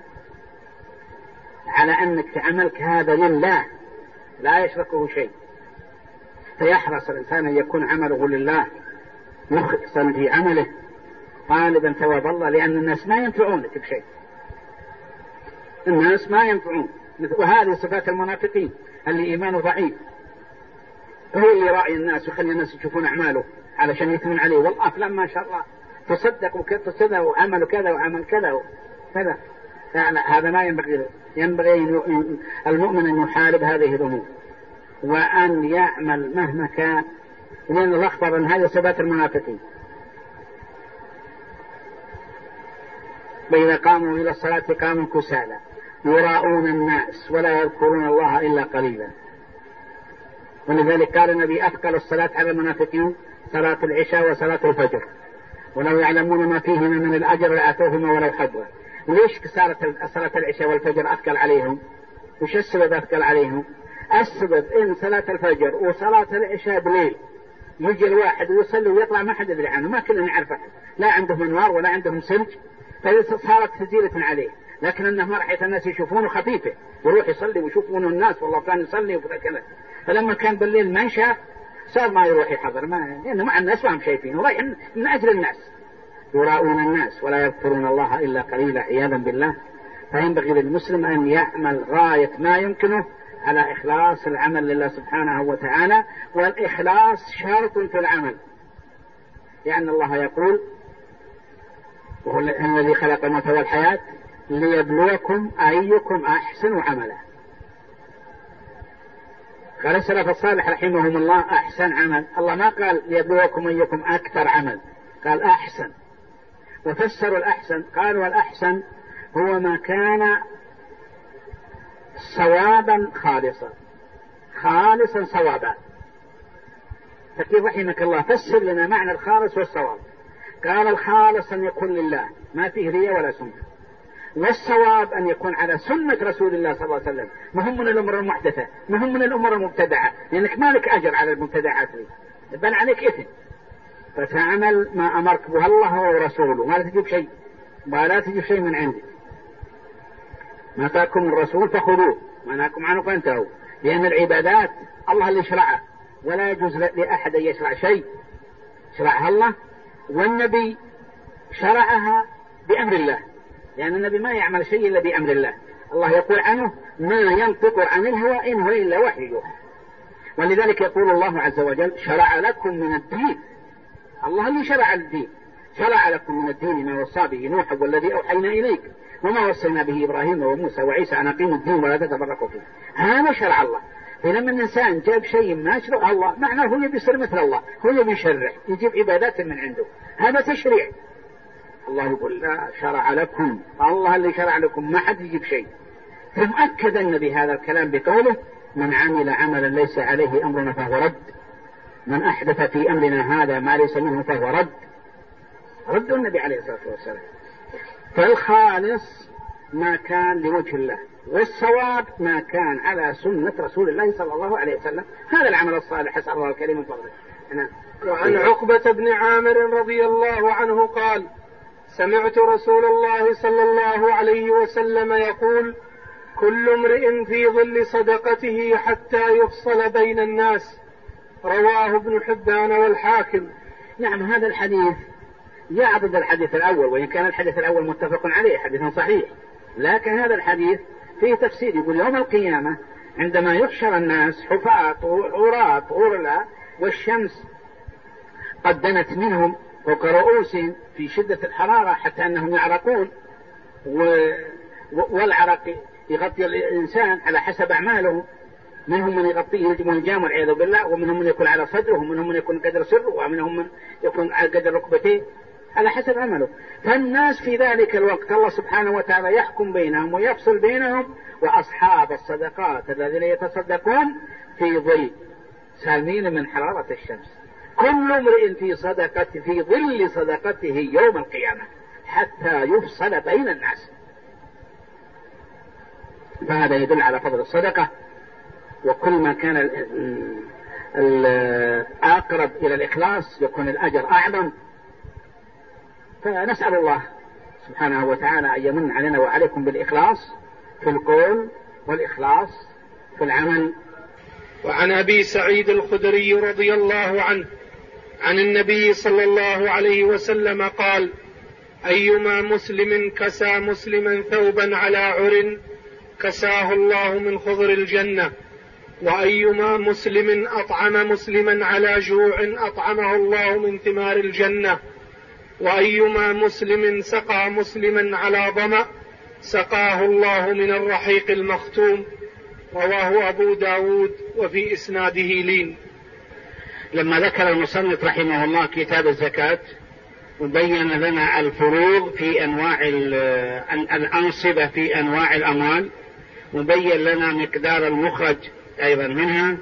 على أنك عملك هذا لله لا يشركه شيء. فيحرص الإنسان أن يكون عمله لله مخلصا في عمله طالبا ثواب الله، لأن الناس ما ينفعونك بشيء، الناس ما ينفعون. وهذه صفات المنافقين اللي إيمانه ضعيف، هو اللي راعي الناس ويخلي الناس يشوفون أعماله علشان يثمن عليه، والله فلان ما شاء الله تصدق وكذا وعمل كذا وعمل كذا كذا. هذا ما ينبغي المؤمن أن يحارب هذه الأمور وأن يعمل مهما كان، لأن الأخبر أن هذه صفات المنافقين. وإذا قاموا إلى الصلاة قاموا كسالى يراءون الناس ولا يذكرون الله إلا قليلا. ولذلك قال النبي أثقل الصلاة على المنافقين صلاة العشاء وصلاة الفجر، ولو يعلمون ما فيهما من الأجر لآتوهما ولو حبوا. ليش صلاة العشاء والفجر أثقل عليهم؟ وش السبب أثقل عليهم؟ السبب إن صلاة الفجر وصلاة العشاء بليل يجي الواحد ويصلي ويطلع ما حد يدري عنه، ما كلنا نعرفه، لا عندهم انوار ولا عندهم سلج، فصارت ثقيلة عليه. لكن انه ما رحيت الناس يشوفونه خفيفه، يروح يصلي ويشوفونه الناس والله كان يصلي وكذا. فلما كان بالليل ما ينشاف صار ما يروح يحضر، لانه مع الناس ما هم شايفينه، رايح من اجل الناس. يراؤون الناس ولا يذكرون الله الا قليلا عياذا بالله. فينبغي للمسلم ان يعمل غايه ما يمكنه على إخلاص العمل لله سبحانه وتعالى، والإخلاص شرط في العمل، لأن الله يقول وهو الذي خلق الموت والحياة ليبلوكم أيكم أحسن عملا. قال السلف الصالح رحمهم الله أحسن عمل، الله ما قال ليبلوكم أيكم أكثر عمل، قال أحسن. وفسروا الأحسن قالوا الأحسن هو ما كان صوابا خالصا صوابا. فكيف رحمك الله فسر لنا معنى الخالص والصواب؟ قال الخالص أن يكون لله ما فيه رياء ولا سنة، والصواب أن يكون على سنة رسول الله صلى الله عليه وسلم، مهم من الأمور المحدثة، مهم من الأمور المبتدعة، لأنك ما لك أجر على المبتدعات لي، بل عليك إثم. فتعمل ما أمرك به الله ورسوله، ما لا تجيب شيء من عندك. ما أتاكم الرسول فخذوه ما نهاكم عنه فانتهوا، لأن العبادات الله اللي شرعها، ولا يجوز لأحد أن يشرع شيء شرعها الله، والنبي شرعها بأمر الله، لأن النبي ما يعمل شيء إلا بأمر الله. الله يقول عنه ما ينطق عن الهوى إن هو إلا وحي يوحى. ولذلك يقول الله عز وجل شرع لكم من الدين، الله اللي شرع الدين، شرع لكم من الدين ما وصى به نوح والذي أوحينا إليك وما وصينا به إبراهيم وموسى وعيسى أن أقيموا الدين ولا تتفرقوا فيه. هذا شرع الله. فلما الإنسان جاب شيء ما شرع الله معناه هو يبي يصير مثل الله، هو يبي يشرع يجيب عبادات من عنده، هذا تشريع. الله يقول لا شرع لكم، الله اللي شرع لكم، ما حد يجيب شيء. ثم أكد النبي هذا الكلام بقوله من عمل عملا ليس عليه أمرنا فهو رد، من أحدث في أمرنا هذا ما ليس منه فهو رد. رد النبي عليه الصلاة والسلام. فالخالص ما كان لوجه الله، والصواب ما كان على سنة رسول الله صلى الله عليه وسلم. هذا العمل الصالح، أسأل الله الكريم من فضله. وعن عقبة بن عامر رضي الله عنه قال سمعت رسول الله صلى الله عليه وسلم يقول كل امرئ في ظل صدقته حتى يفصل بين الناس، رواه ابن حبان والحاكم. نعم، هذا الحديث يعضد الحديث الأول، وإن كان الحديث الأول متفق عليه حديث صحيح، لكن هذا الحديث فيه تفسير. يقول يوم القيامة عندما يحشر الناس حفاة عراة غرلا والشمس قد دنت منهم فوق رؤوسهم في شدة الحرارة حتى أنهم يعرقون، والعرق يغطي الإنسان على حسب أعماله، منهم من يغطيه الجام والعياذ بالله، ومنهم من يكون على صدره، ومنهم من يكون قدر سره، ومنهم من يكون على قدر ركبتيه على حسب عمله. فالناس في ذلك الوقت الله سبحانه وتعالى يحكم بينهم ويفصل بينهم، وأصحاب الصدقات الذين يتصدقون في ظل سالمين من حرارة الشمس، كل امرئ في ظل صدقته يوم القيامة حتى يفصل بين الناس. فهذا يدل على فضل الصدقة، وكل ما كان الأقرب إلى الإخلاص يكون الأجر أعظم. فنسأل الله سبحانه وتعالى أن يمن علينا وعليكم بالإخلاص في القول والإخلاص في العمل. وعن أبي سعيد الخدري رضي الله عنه عن النبي صلى الله عليه وسلم قال: أيما مسلم كسى مسلما ثوبا على عر كساه الله من خضر الجنة، وأيما مسلم أطعم مسلما على جوع أطعمه الله من ثمار الجنة، وأيما مسلم سقى مسلما على ظمأ سقاه الله من الرحيق المختوم. رواه أبو داود وفي إسناده لين. لما ذكر المصنف رحمه الله كتاب الزكاة وبين لنا الفروض في أنواع الأنصبة في أنواع الأموال، وبين لنا مقدار المخرج أيضا منها،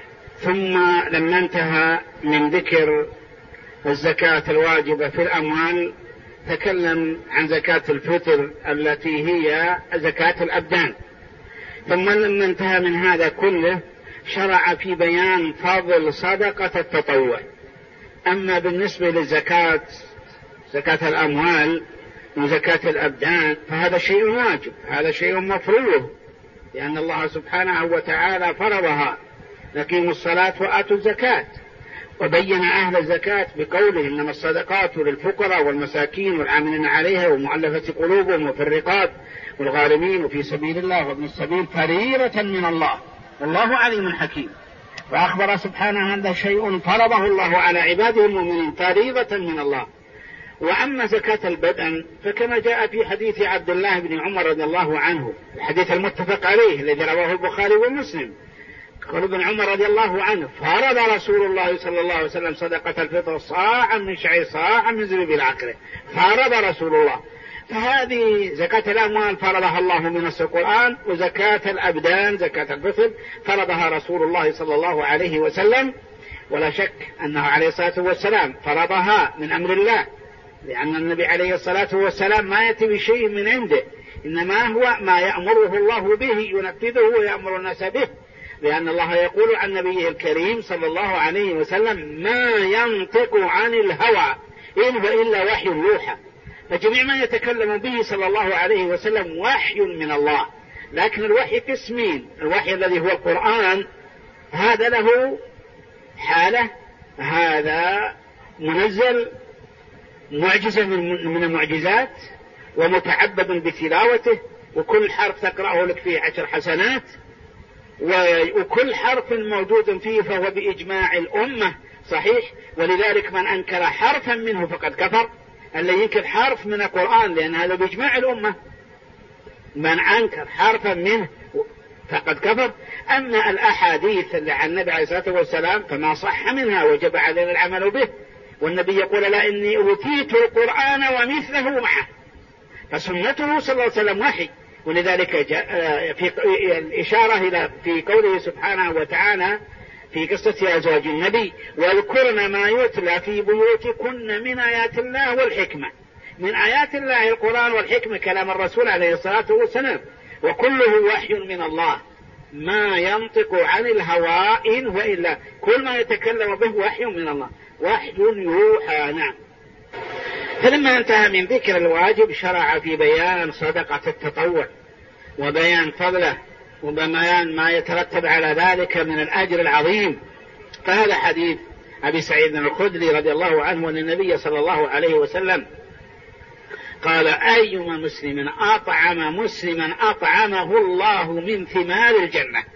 ثم لما انتهى من ذكر الزكاة الواجبة في الأموال تكلم عن زكاة الفطر التي هي زكاة الأبدان. ثم لما انتهى من هذا كله شرع في بيان فضل صدقة التطوع. أما بالنسبة للزكاة زكاة الأموال وزكاة الأبدان فهذا شيء واجب، هذا شيء مفروض، لأن الله سبحانه وتعالى فرضها: أقيموا الصلاة وآتوا الزكاة. وبين أهل الزكاة بقوله: إنما الصدقات للفقراء والمساكين والعاملين عليها والمؤلفة قلوبهم وفي الرقاب والغارمين وفي سبيل الله وابن السبيل فريضة من الله والله عليم حكيم. فأخبر سبحانه هذا شيء فرضه الله على عباده المؤمنين فريضة من الله. وأما زكاة البدن فكما جاء في حديث عبد الله بن عمر رضي الله عنه، الحديث المتفق عليه الذي رواه البخاري ومسلم، قال ابن عمر رضي الله عنه: فرض رسول الله صلى الله عليه وسلم صدقة الفطر صاعا من شعير صاعا من زبيب العقل، فرض رسول الله. فهذه زكاة الأموال فرضها الله من القرآن، وزكاة الأبدان زكاة الفطر فرضها رسول الله صلى الله عليه وسلم، ولا شك أنه عليه الصلاة والسلام فرضها من أمر الله، لأن النبي عليه الصلاة والسلام ما يأتي بشيء من عنده، إنما هو ما يأمره الله به ينفذه ويأمر الناس به، لأن الله يقول عن نبيه الكريم صلى الله عليه وسلم: ما ينطق عن الهوى إن هو إلا وحي يوحى. فجميع ما يتكلم به صلى الله عليه وسلم وحي من الله، لكن الوحي قسمين: الوحي الذي هو القرآن هذا له حالة، هذا منزل معجزة من المعجزات ومتعبد بتلاوته، وكل حرف تقرأه لك فيه 10 حسنات، وكل حرف موجود فيه فهو بإجماع الأمة صحيح. ولذلك من أنكر حرفا منه فقد كفر، اللي ينكر حرف من القرآن لأن هذا بإجماع الأمة، من أنكر حرفا منه فقد كفر. أما الأحاديث اللي عن النبي عليه الصلاة والسلام فما صح منها وجب علينا العمل به، والنبي يقول: لا إني أوتيت القرآن ومثله معه. فسنته صلى الله عليه وسلم وحي، ولذلك جاء في الإشارة إلى في قوله سبحانه وتعالى في قصة أزواج النبي: واذكرن ما يتلى في بيوتكن من آيات الله والحكمة. من آيات الله القرآن والحكمة كلام الرسول عليه الصلاة والسلام، وكله وحي من الله، ما ينطق عن الهوى إن هو إلا، كل ما يتكلم به وحي من الله، وحي يوحى. نعم. فلما انتهى من ذكر الواجب شرع في بيان صدقة التطوع وبيان فضله وبيان ما يترتب على ذلك من الأجر العظيم. فهذا حديث أبي سعيد الخدري رضي الله عنه أن النبي صلى الله عليه وسلم قال: أيما مسلم أطعم مسلما أطعمه الله من ثمار الجنة.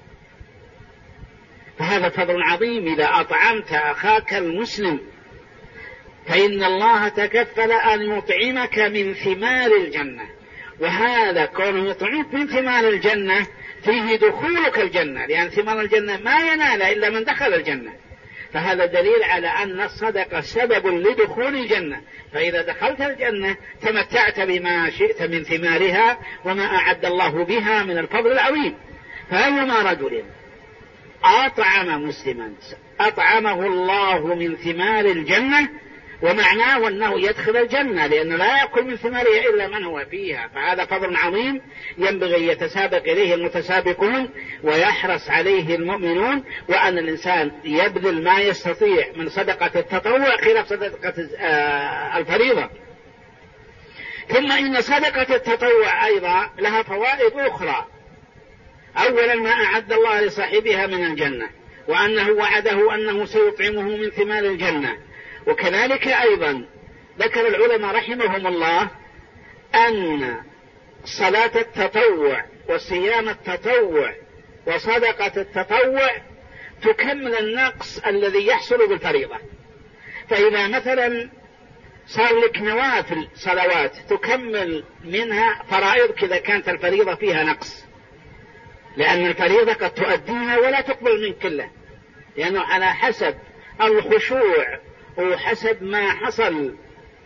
فهذا فضل عظيم. إذا أطعمت أخاك المسلم فإن الله تكفل أن يطعمك من ثمار الجنة، وهذا كونه يطعمك من ثمار الجنة فيه دخولك الجنة، لأن ثمار الجنة ما ينال إلا من دخل الجنة. فهذا دليل على أن الصدقة سبب لدخول الجنة، فإذا دخلت الجنة تمتعت بما شئت من ثمارها وما أعد الله بها من الفضل العظيم. فأيما رجل أطعم مسلما أطعمه الله من ثمار الجنة، ومعناه أنه يدخل الجنة، لأنه لا يأكل من ثمارها إلا من هو فيها. فهذا فضل عظيم ينبغي يتسابق إليه المتسابقون ويحرص عليه المؤمنون، وأن الإنسان يبذل ما يستطيع من صدقة التطوع خلاف صدقة الفريضة. ثم إن صدقة التطوع أيضا لها فوائد أخرى. أولا ما أعد الله لصاحبها من الجنة، وأنه وعده أنه سيطعمه من ثمار الجنة. وكذلك أيضا ذكر العلماء رحمهم الله أن صلاة التطوع وصيام التطوع وصدقة التطوع تكمل النقص الذي يحصل بالفريضة. فإذا مثلا صار لك نوافل صلوات تكمل منها فرائض إذا كانت الفريضة فيها نقص، لأن الفريضة قد تؤديها ولا تقبل من كله، لأنه على حسب الخشوع وحسب ما حصل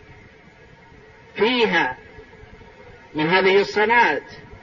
فيها من هذه الصلاة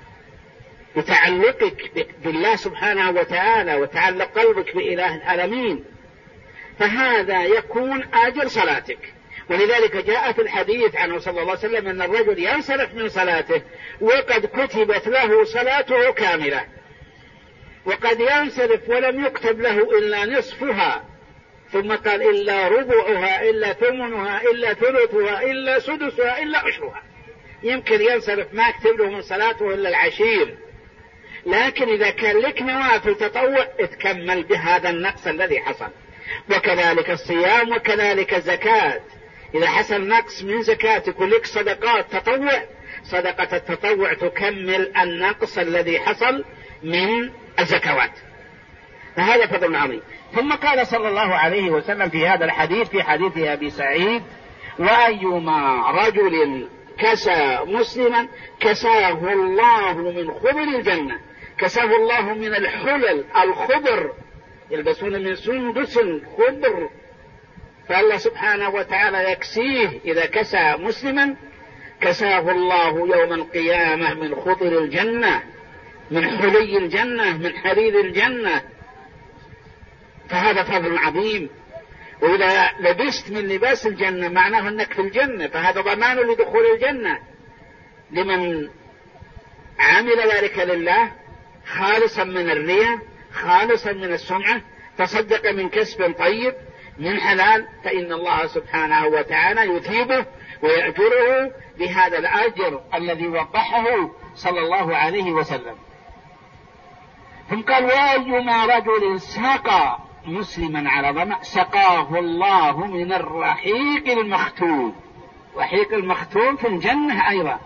بتعلقك بالله سبحانه وتعالى وتعلق قلبك بإله العالمين، فهذا يكون أجر صلاتك. ولذلك جاء في الحديث عنه صلى الله عليه وسلم أن الرجل ينصرف من صلاته وقد كتبت له صلاته كاملة، وقد ينصرف ولم يكتب له إلا نصفها، ثم قال: إلا ربعها إلا ثمنها إلا ثلثها إلا سدسها إلا عشرها. يمكن ينصرف ما كتب له من صلاته إلا العشير، لكن إذا كان لك نوافل تطوع تكمل بهذا النقص الذي حصل. وكذلك الصيام وكذلك الزكاة، إذا حصل نقص من زكاتك ولك صدقات تطوع، صدقة التطوع تكمل النقص الذي حصل من الزكوات. فهذا فضل عظيم. ثم قال صلى الله عليه وسلم في هذا الحديث في حديث أبي سعيد: وأيما رجل كسى مسلما كساه الله من خبر الجنة. كساه الله من الحلل الخضر، يلبسون من سندس خضر، فالله سبحانه وتعالى يكسيه إذا كسى مسلما، كساه الله يوم القيامة من خضر الجنة، من حلي الجنة، من حرير الجنة. فهذا فضل عظيم. وإذا لبست من لباس الجنة معناه أنك في الجنة، فهذا ضمان لدخول الجنة لمن عمل ذلك لله خالصا من الرياء، خالصا من السمعة، تصدق من كسب طيب من حلال، فإن الله سبحانه وتعالى يثيبه ويأجره بهذا الأجر الذي وقحه صلى الله عليه وسلم. ثم قال: وأيما رجل سقى مسلما على ظمأ سقاه الله من الرحيق المختوم. رحيق المختوم في الجنة أيضا،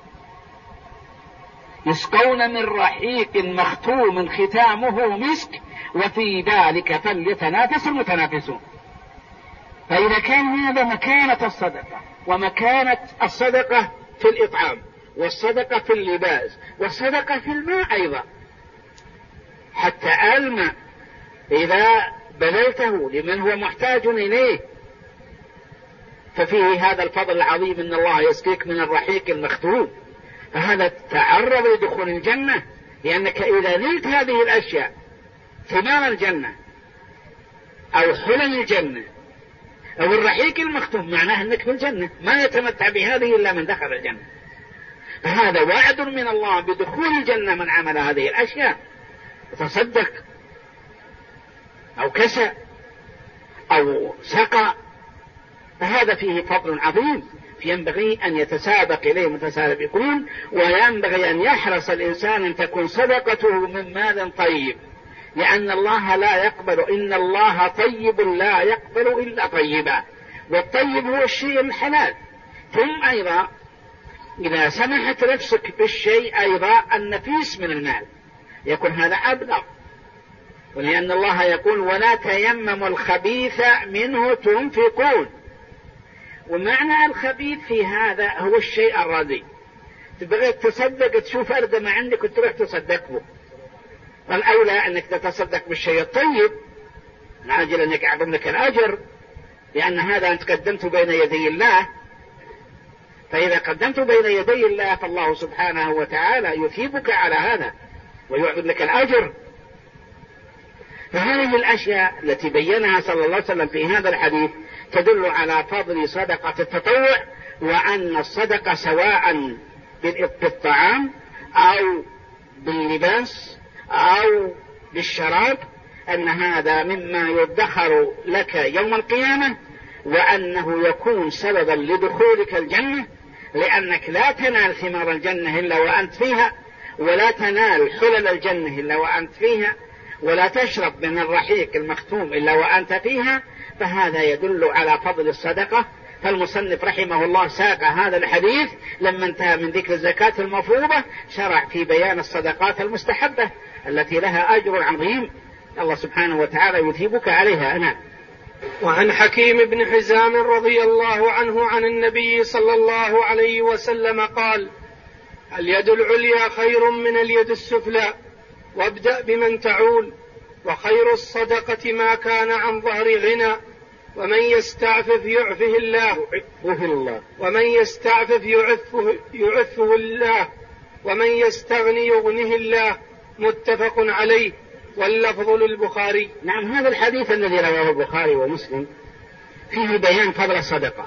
يسقون من رحيق مختوم ختامه مسك وفي ذلك فليتنافس المتنافسون. فإذا كان هذا مكانة الصدقة، ومكانة الصدقة في الإطعام، والصدقة في اللباس، والصدقة في الماء أيضا، حتى الماء إذا بذلته لمن هو محتاج إليه ففيه هذا الفضل العظيم أن الله يسقيك من الرحيق المختوم. فهذا تعرض لدخول الجنة، لأنك إذا نلت هذه الأشياء ثمار الجنة أو حلل الجنة أو الرحيق المختوم معناه أنك في الجنة، ما يتمتع بهذه إلا من دخل الجنة. فهذا وعد من الله بدخول الجنة من عمل هذه الأشياء، تصدق أو كسى أو سقى، فهذا فيه فضل عظيم ينبغي أن يتسابق إليه المتسابقون، وينبغي أن يحرص الإنسان أن تكون صدقته من مال طيب لأن الله لا يقبل، إن الله طيب لا يقبل إلا طيبا، والطيب هو الشيء الحلال. ثم أيضا إذا سمحت نفسك بالشيء أيضا النفيس من المال يكون هذا أبلغ، ولأن الله يقول ولا تيمموا الخبيث منه تنفقون. ومعنى الخبيث في هذا هو الشيء الرديء، تبغى تصدق تشوف أرض ما عندك وتروح تصدق به، فالأولى أنك تتصدق بالشيء الطيب من أجل أنك يعظم لك الأجر، لأن هذا أنت قدمت بين يدي الله. فإذا قدمت بين يدي الله فالله سبحانه وتعالى يثيبك على هذا ويعظم لك الأجر. فهذه الأشياء التي بينها صلى الله عليه وسلم في هذا الحديث تدل على فضل صدقة التطوع، وأن الصدقة سواء بالطعام أو باللباس أو بالشراب أن هذا مما يدخر لك يوم القيامة، وأنه يكون سببا لدخولك الجنة، لأنك لا تنال ثمار الجنة إلا وأنت فيها، ولا تنال حلل الجنة إلا وأنت فيها، ولا تشرب من الرحيق المختوم إلا وأنت فيها. فهذا يدل على فضل الصدقة. فالمصنف رحمه الله ساق هذا الحديث لما انتهى من ذكر الزكاة المفروضة شرع في بيان الصدقات المستحبة التي لها أجر عظيم، الله سبحانه وتعالى يثيبك عليها. أنا وعن حكيم بن حزام رضي الله عنه عن النبي صلى الله عليه وسلم قال: اليد العليا خير من اليد السفلى، وابدأ بمن تعول، وخير الصدقة ما كان عن ظهر غنى، ومن يستعفف يعفه الله، ومن يستعفف يعفه الله، ومن يستغني يغنه الله. متفق عليه، واللفظ للبخاري. نعم، هذا الحديث الذي رواه البخاري ومسلم فيه بيان فضل الصدقة،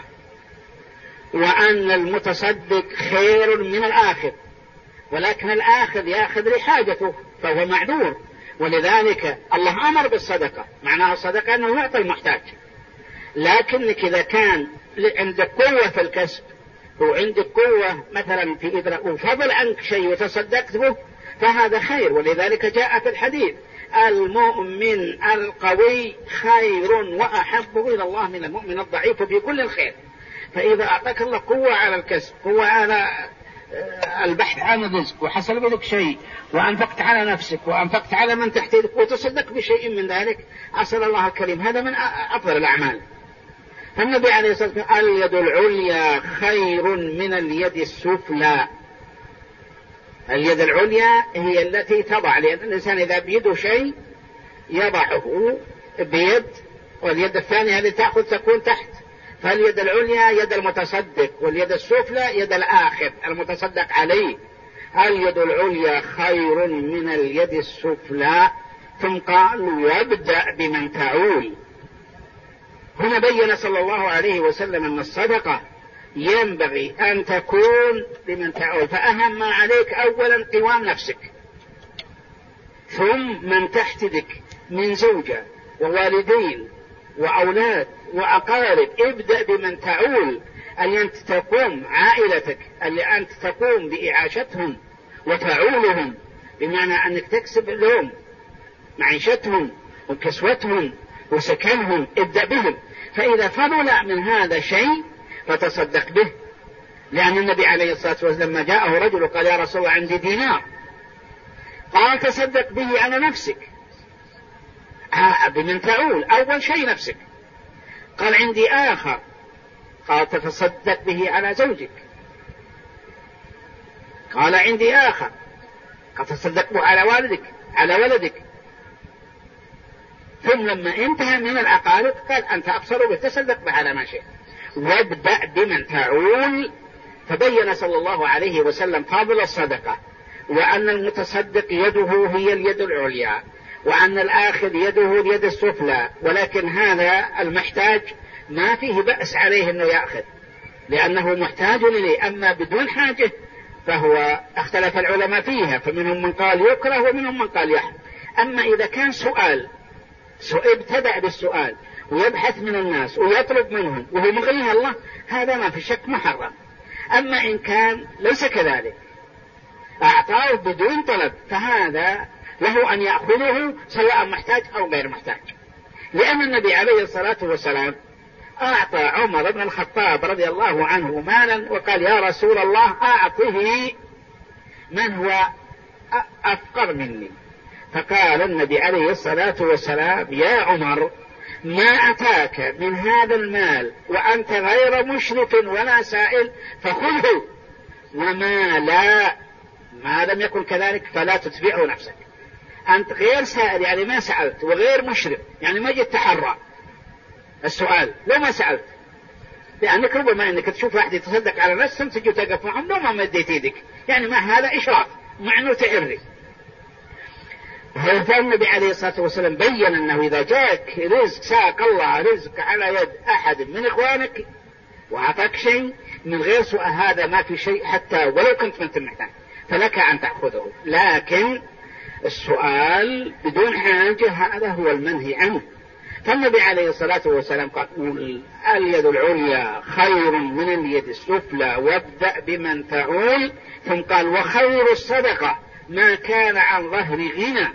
وأن المتصدق خير من الآخذ، ولكن الآخذ يأخذ لحاجته فهو معذور، ولذلك الله أمر بالصدقة. معناها الصدقة أنه يعطي المحتاج، لكنك إذا كان عندك قوة في الكسب وعندك قوة مثلا في إدراك وفضل عنك شيء وتصدقت به فهذا خير. ولذلك جاء في الحديث: المؤمن القوي خير وأحب إلى الله من المؤمن الضعيف في كل الخير. فإذا أعطاك الله قوة على الكسب، قوة على البحث عن الرزق، وحصل بك شيء وأنفقت على نفسك وأنفقت على من تحتك وتصدق بشيء من ذلك، أسأل الله الكريم، هذا من أفضل الأعمال. فالنبي عليه الصلاة والسلام: اليد العليا خير من اليد السفلى. اليد العليا هي التي تضع، لأن الإنسان إذا بيده شيء يضعه بيد، واليد الثانية التي تأخذ تكون تحت. فاليد العليا يد المتصدق، واليد السفلى يد الآخذ المتصدق عليه. اليد العليا خير من اليد السفلى. ثم قال: وابدأ بمن تعول. هنا بين صلى الله عليه وسلم أن الصدقة ينبغي أن تكون بمن تعول، فأهم ما عليك أولا قوام نفسك، ثم من تحتك من زوجة ووالدين وأولاد وأقارب. ابدأ بمن تعول، أن أنت تقوم عائلتك، أن أنت تقوم بإعاشتهم وتعولهم، بمعنى أنك تكسب لهم معيشتهم وكسوتهم وسكنهم. ابدأ بهم، فإذا فضل من هذا شيء فتصدق به. لأن النبي عليه الصلاة والسلام لما جاءه رجل قال: يا رسول الله عندي دينار، قال: تصدق به على نفسك. بمن تعول أول شيء نفسك. قال: عندي آخر، قال: تتصدق به على زوجك. قال: عندي آخر، قال: تصدق به على ولدك. ثم لما انتهى من الأقارب قال: أنت أبصر به، تصدق به على ما شئت. وابدأ بمن تعول. فبين صلى الله عليه وسلم فضل الصدقة، وأن المتصدق يده هي اليد العليا، وأن الآخذ يده اليد السفلى. ولكن هذا المحتاج ما فيه بأس عليه أنه يأخذ، لأنه محتاج إليه. أما بدون حاجة فهو اختلف العلماء فيها، فمنهم من قال يكره ومنهم من قال يحرم. أما إذا كان سؤال ابتدأ بالسؤال ويبحث من الناس ويطلب منهم وهو مغنيها الله، هذا ما في شك محرم. أما إن كان ليس كذلك، أعطاه بدون طلب، فهذا له أن يأخذه سواء محتاج أو غير محتاج، لأن النبي عليه الصلاة والسلام أعطى عمر بن الخطاب رضي الله عنه مالا وقال يا رسول الله أعطه من هو أفقر مني، فقال النبي عليه الصلاة والسلام يا عمر ما أتاك من هذا المال وأنت غير مشرف ولا سائل فخذه، وما ما لم يكن كذلك فلا تتبعه نفسك. أنت غير سائل يعني ما سألت، وغير مشرف يعني ما جيت تحرى السؤال لو ما سألت، لأنك ربما أنك تشوف واحد يتصدق على نفسه تجي تقف معهم لو ما مديت يدك، يعني ما هذا إشراف مع أنه تعري. فالنبي عليه الصلاة والسلام بيّن أنه إذا جاءك رزق ساق الله رزق على يد أحد من إخوانك وأعطاك شيء من غير سؤال هذا ما في شيء حتى ولو كنت من محتاج فلك أن تأخذه، لكن السؤال بدون حاجة هذا هو المنهي عنه. فالنبي عليه الصلاة والسلام قال اليد العليا خير من اليد السفلى وابدأ بمن تعول، ثم قال وخير الصدقة ما كان عن ظهر غنى.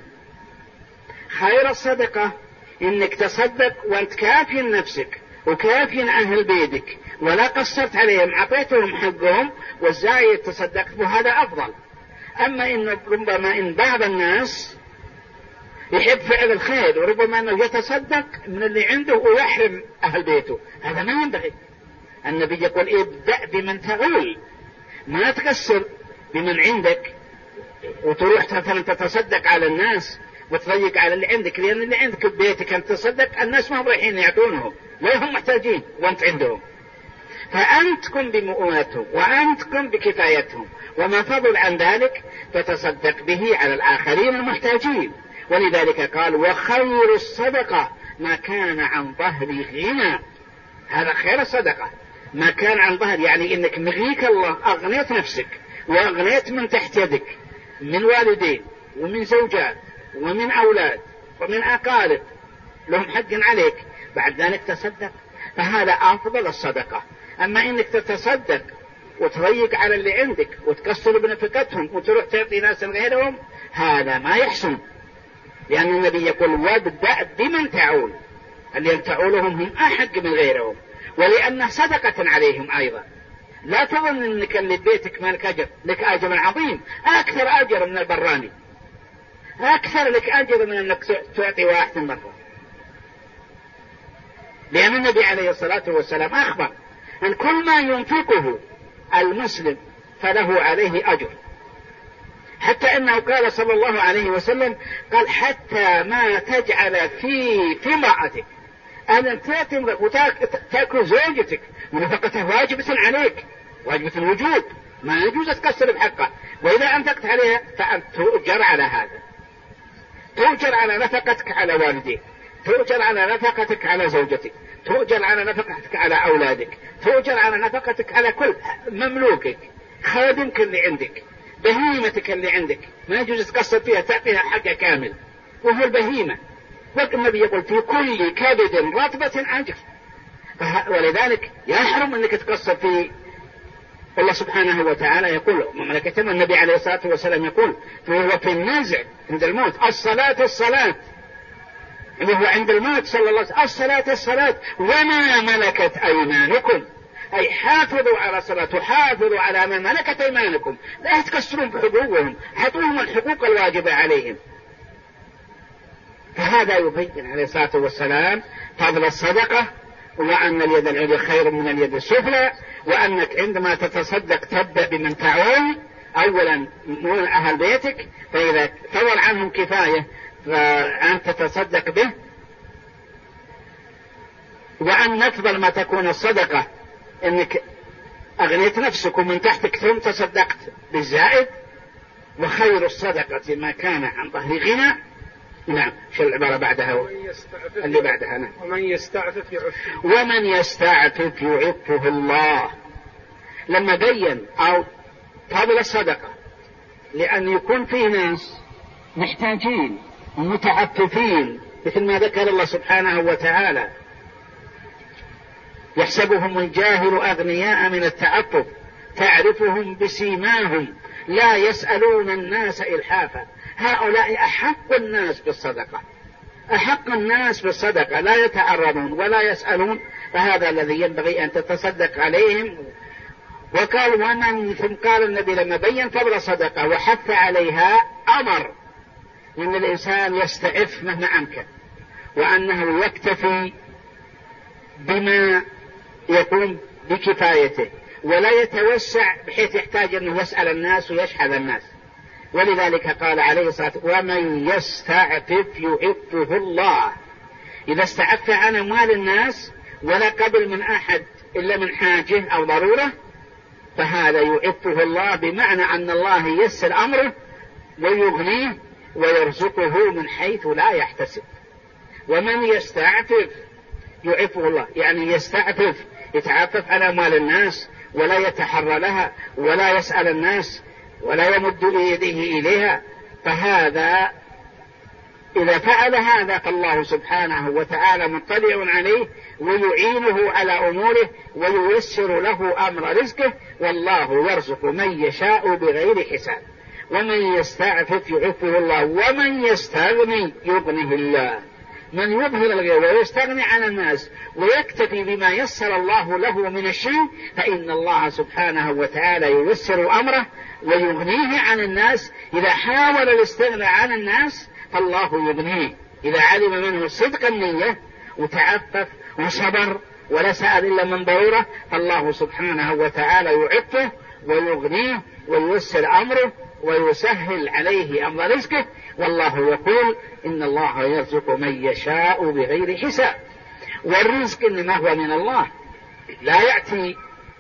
خير الصدقة إنك تصدق وأنت كافي نفسك وكافي أهل بيتك ولا قصرت عليهم عطيتهم حقهم والزايد تصدقت وهذا أفضل. أما إن ربما إن بعض الناس يحب فعل الخير وربما أنه يتصدق من اللي عنده ويحرم أهل بيته، هذا ما ينبغي. النبي يقول ابدأ بمن تعول، ما تقصر بمن عندك وتروح مثلا تتصدق على الناس وتضيق على اللي عندك، لأن اللي عندك ببيتك أن تصدق الناس ما هم رايحين يعطونهم لا هم محتاجين وأنت عندهم، فأنت قم بمؤونتهم وأنت قم بكفايتهم، وما فضل عن ذلك فتصدق به على الآخرين المحتاجين. ولذلك قال وخير الصدقة ما كان عن ظهر غنى، هذا خير الصدقة ما كان عن ظهر، يعني إنك مغيك الله أغنيت نفسك وأغنيت من تحت يدك من والدين ومن زوجات ومن أولاد ومن أقارب لهم حق عليك، بعد ذلك تصدق، فهذا أفضل الصدقة. أما إنك تتصدق وتضيق على اللي عندك وتكسر بنفقتهم وتروح تعطي ناس غيرهم هذا ما يحسن، لأن النبي يقول وابدأ بمن تعول، اللي تعولهم هم أحق من غيرهم، ولأنه صدقة عليهم أيضا. لا تظن أنك اللي بيتك مالك أجر، لك أجر عظيم أكثر أجر من البراني، أكثر لك أجر من أنك تعطي واحد مرة، لأن النبي عليه الصلاة والسلام أخبر أن كل ما ينفقه المسلم فله عليه أجر، حتى أنه قال صلى الله عليه وسلم قال حتى ما تجعل في امرأتك، أن تعطي وتأكل زوجتك ونفقتها واجبة عليك، واجبة الوجوب ما يجوز تقصر بحقها، وإذا أنفقت عليها فأنت تؤجر على هذا، تؤجر على نفقتك على والديك، تؤجر على نفقتك على زوجتك، تؤجر على نفقتك على أولادك، تؤجر على نفقتك على كل مملوكك، خادمك اللي عندك، بهيمتك اللي عندك ما يجوز تقصر فيها، تعطيها حقها كامل وهو البهيمة. والنبي يقول في كل كبد رطبة أجر، ولذلك يحرم أنك تقصر في الله سبحانه وتعالى يقول مملكة. النبي عليه الصلاة والسلام يقول وهو في النزع عند الموت الصلاة اللي هو عند الموت صلى الله عليه وسلم الصلاة وما ملكت أيمانكم، أي حافظوا على الصلاة وحافظوا على ما ملكت أيمانكم، لا تكسرون بحقوقهم، حطوهم الحقوق الواجبة عليهم. فهذا يبين عليه الصلاة والسلام فضل الصدقة، وأن اليد العليا خير من اليد السفلى، وأنك عندما تتصدق تبدأ بمن تعول أولا من أهل بيتك، فإذا فضل عنهم كفاية فأنت تتصدق به، وأن أفضل ما تكون الصدقة أنك أغنيت نفسك ومن تحتك ثم تصدقت بالزائد، وخير الصدقة ما كان عن ظهر غنى. نعم شو العبارة بعدها اللي بعدها؟ نعم ومن يستعفف يعفه الله. لما بين أو فضل الصدقة لأن يكون فيه ناس محتاجين ومتعففين مثل ما ذكر الله سبحانه وتعالى يحسبهم الجاهل أغنياء من التعفف تعرفهم بسيماهم لا يسألون الناس إلحافا. هؤلاء أحق الناس بالصدقة، أحق الناس بالصدقة، لا يتعرضون ولا يسألون، فهذا الذي ينبغي أن تتصدق عليهم. وقال ومن، ثم قال النبي لما بين فضل الصدقة وحث عليها أمر إن الإنسان يستعف مهما أمكن، وأنه يكتفي بما يقوم بكفايته ولا يتوسع بحيث يحتاج أنه يسأل الناس ويشحذ الناس. ولذلك قال عليه الصلاة والسلام ومن يستعفف يعفه الله. إذا استعف عن أموال الناس ولا قبل من أحد إلا من حاجة أو ضرورة فهذا يعفه الله، بمعنى أن الله يسر أمره ويغنيه ويرزقه من حيث لا يحتسب. ومن يستعفف يعفه الله، يعني يستعفف، يتعفف على أموال الناس ولا يتحرى لها ولا يسأل الناس ولا يمد يده إليها، فهذا إذا فعل هذا فالله سبحانه وتعالى مطلع عليه ويعينه على أموره وييسر له أمر رزقه، والله يرزق من يشاء بغير حساب. ومن يستعفف يعفه الله ومن يستغني يغنه الله. من يظهر الغير ويستغني عن الناس ويكتفي بما يسر الله له من الشيء فإن الله سبحانه وتعالى ييسر أمره ويغنيه عن الناس. إذا حاول الاستغناء عن الناس فالله يغنيه، إذا علم منه صدق النية وتعفف وصبر ولا سأل إلا من ضرورة فالله سبحانه وتعالى يعفه ويغنيه وييسر أمره ويسهل عليه أمر رزقه. والله يقول إن الله يرزق من يشاء بغير حساب. والرزق إنما هو من الله، لا يأتي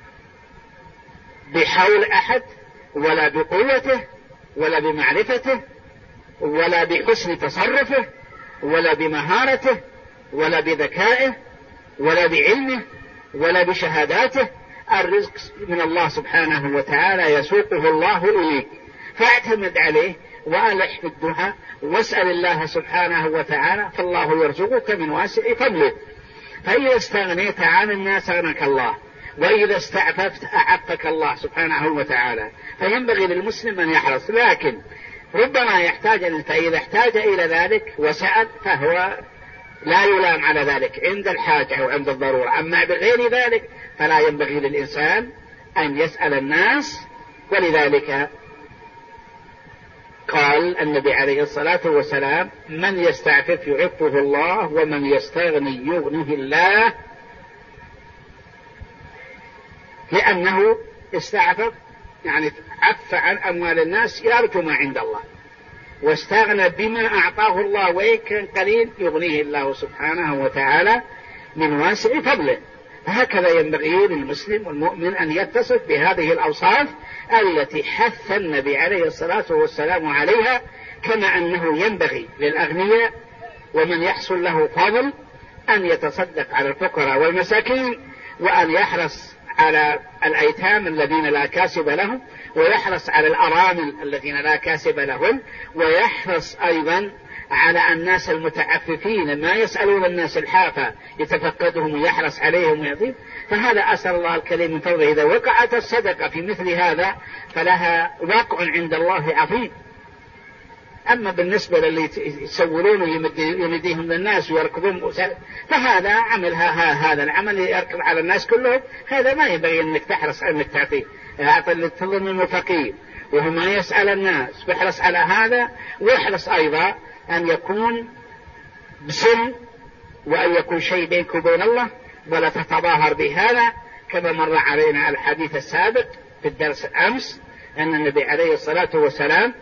بحول أحد ولا بقوته ولا بمعرفته ولا بحسن تصرفه ولا بمهارته ولا بذكائه ولا بعلمه ولا بشهاداته. الرزق من الله سبحانه وتعالى يسوقه الله إليك، فاعتمد عليه وألح في الدعاء واسأل الله سبحانه وتعالى فالله يرزقك من واسع فضله. فإذا استغنيت عن الناس أغناك الله، وإذا استعففت أعفك الله سبحانه وتعالى. فينبغي للمسلم أن يحرص، لكن ربما يحتاج، فإذا احتاج إلى ذلك وسأل فهو لا يلام على ذلك عند الحاجة أو عند الضرورة. أما بغير ذلك فلا ينبغي للإنسان أن يسأل الناس. ولذلك قال النبي عليه الصلاة والسلام من يستعفف يعفه الله ومن يستغني يغنه الله، لأنه استعفف يعني عف عن أموال الناس يرجو ما عند الله، واستغنى بما أعطاه الله وإن كان قليل يغنيه الله سبحانه وتعالى من واسع فضله. فهكذا ينبغي للمسلم والمؤمن أن يتصف بهذه الأوصاف التي حث النبي عليه الصلاة والسلام عليها، كما أنه ينبغي للأغنياء ومن يحصل له فضل أن يتصدق على الفقراء والمساكين، وأن يحرص على الأيتام الذين لا كاسب لهم، ويحرص على الأرامل الذين لا كاسب لهم، ويحرص أيضا على الناس المتعففين ما يسألون الناس الحافة يتفقدهم ويحرص عليهم ويعطيهم. فهذا أسأل الله الكريم من فضله إذا وقعت الصدقة في مثل هذا فلها واقع عند الله عظيم. أما بالنسبة للي يسولون ويمديهم للناس ويركضون فهذا عملها هذا العمل يركض على الناس كلهم، هذا ما ينبغي أنك تحرص أنك تعطيه. أعطى اللي تظن أنه فقير وهو ما يسأل الناس، بيحرص على هذا، ويحرص أيضا أن يكون بسن وأن يكون شيء بينك وبين الله ولا تتظاهر بهذا، كما مر علينا الحديث السابق في الدرس أمس أن النبي عليه الصلاة والسلام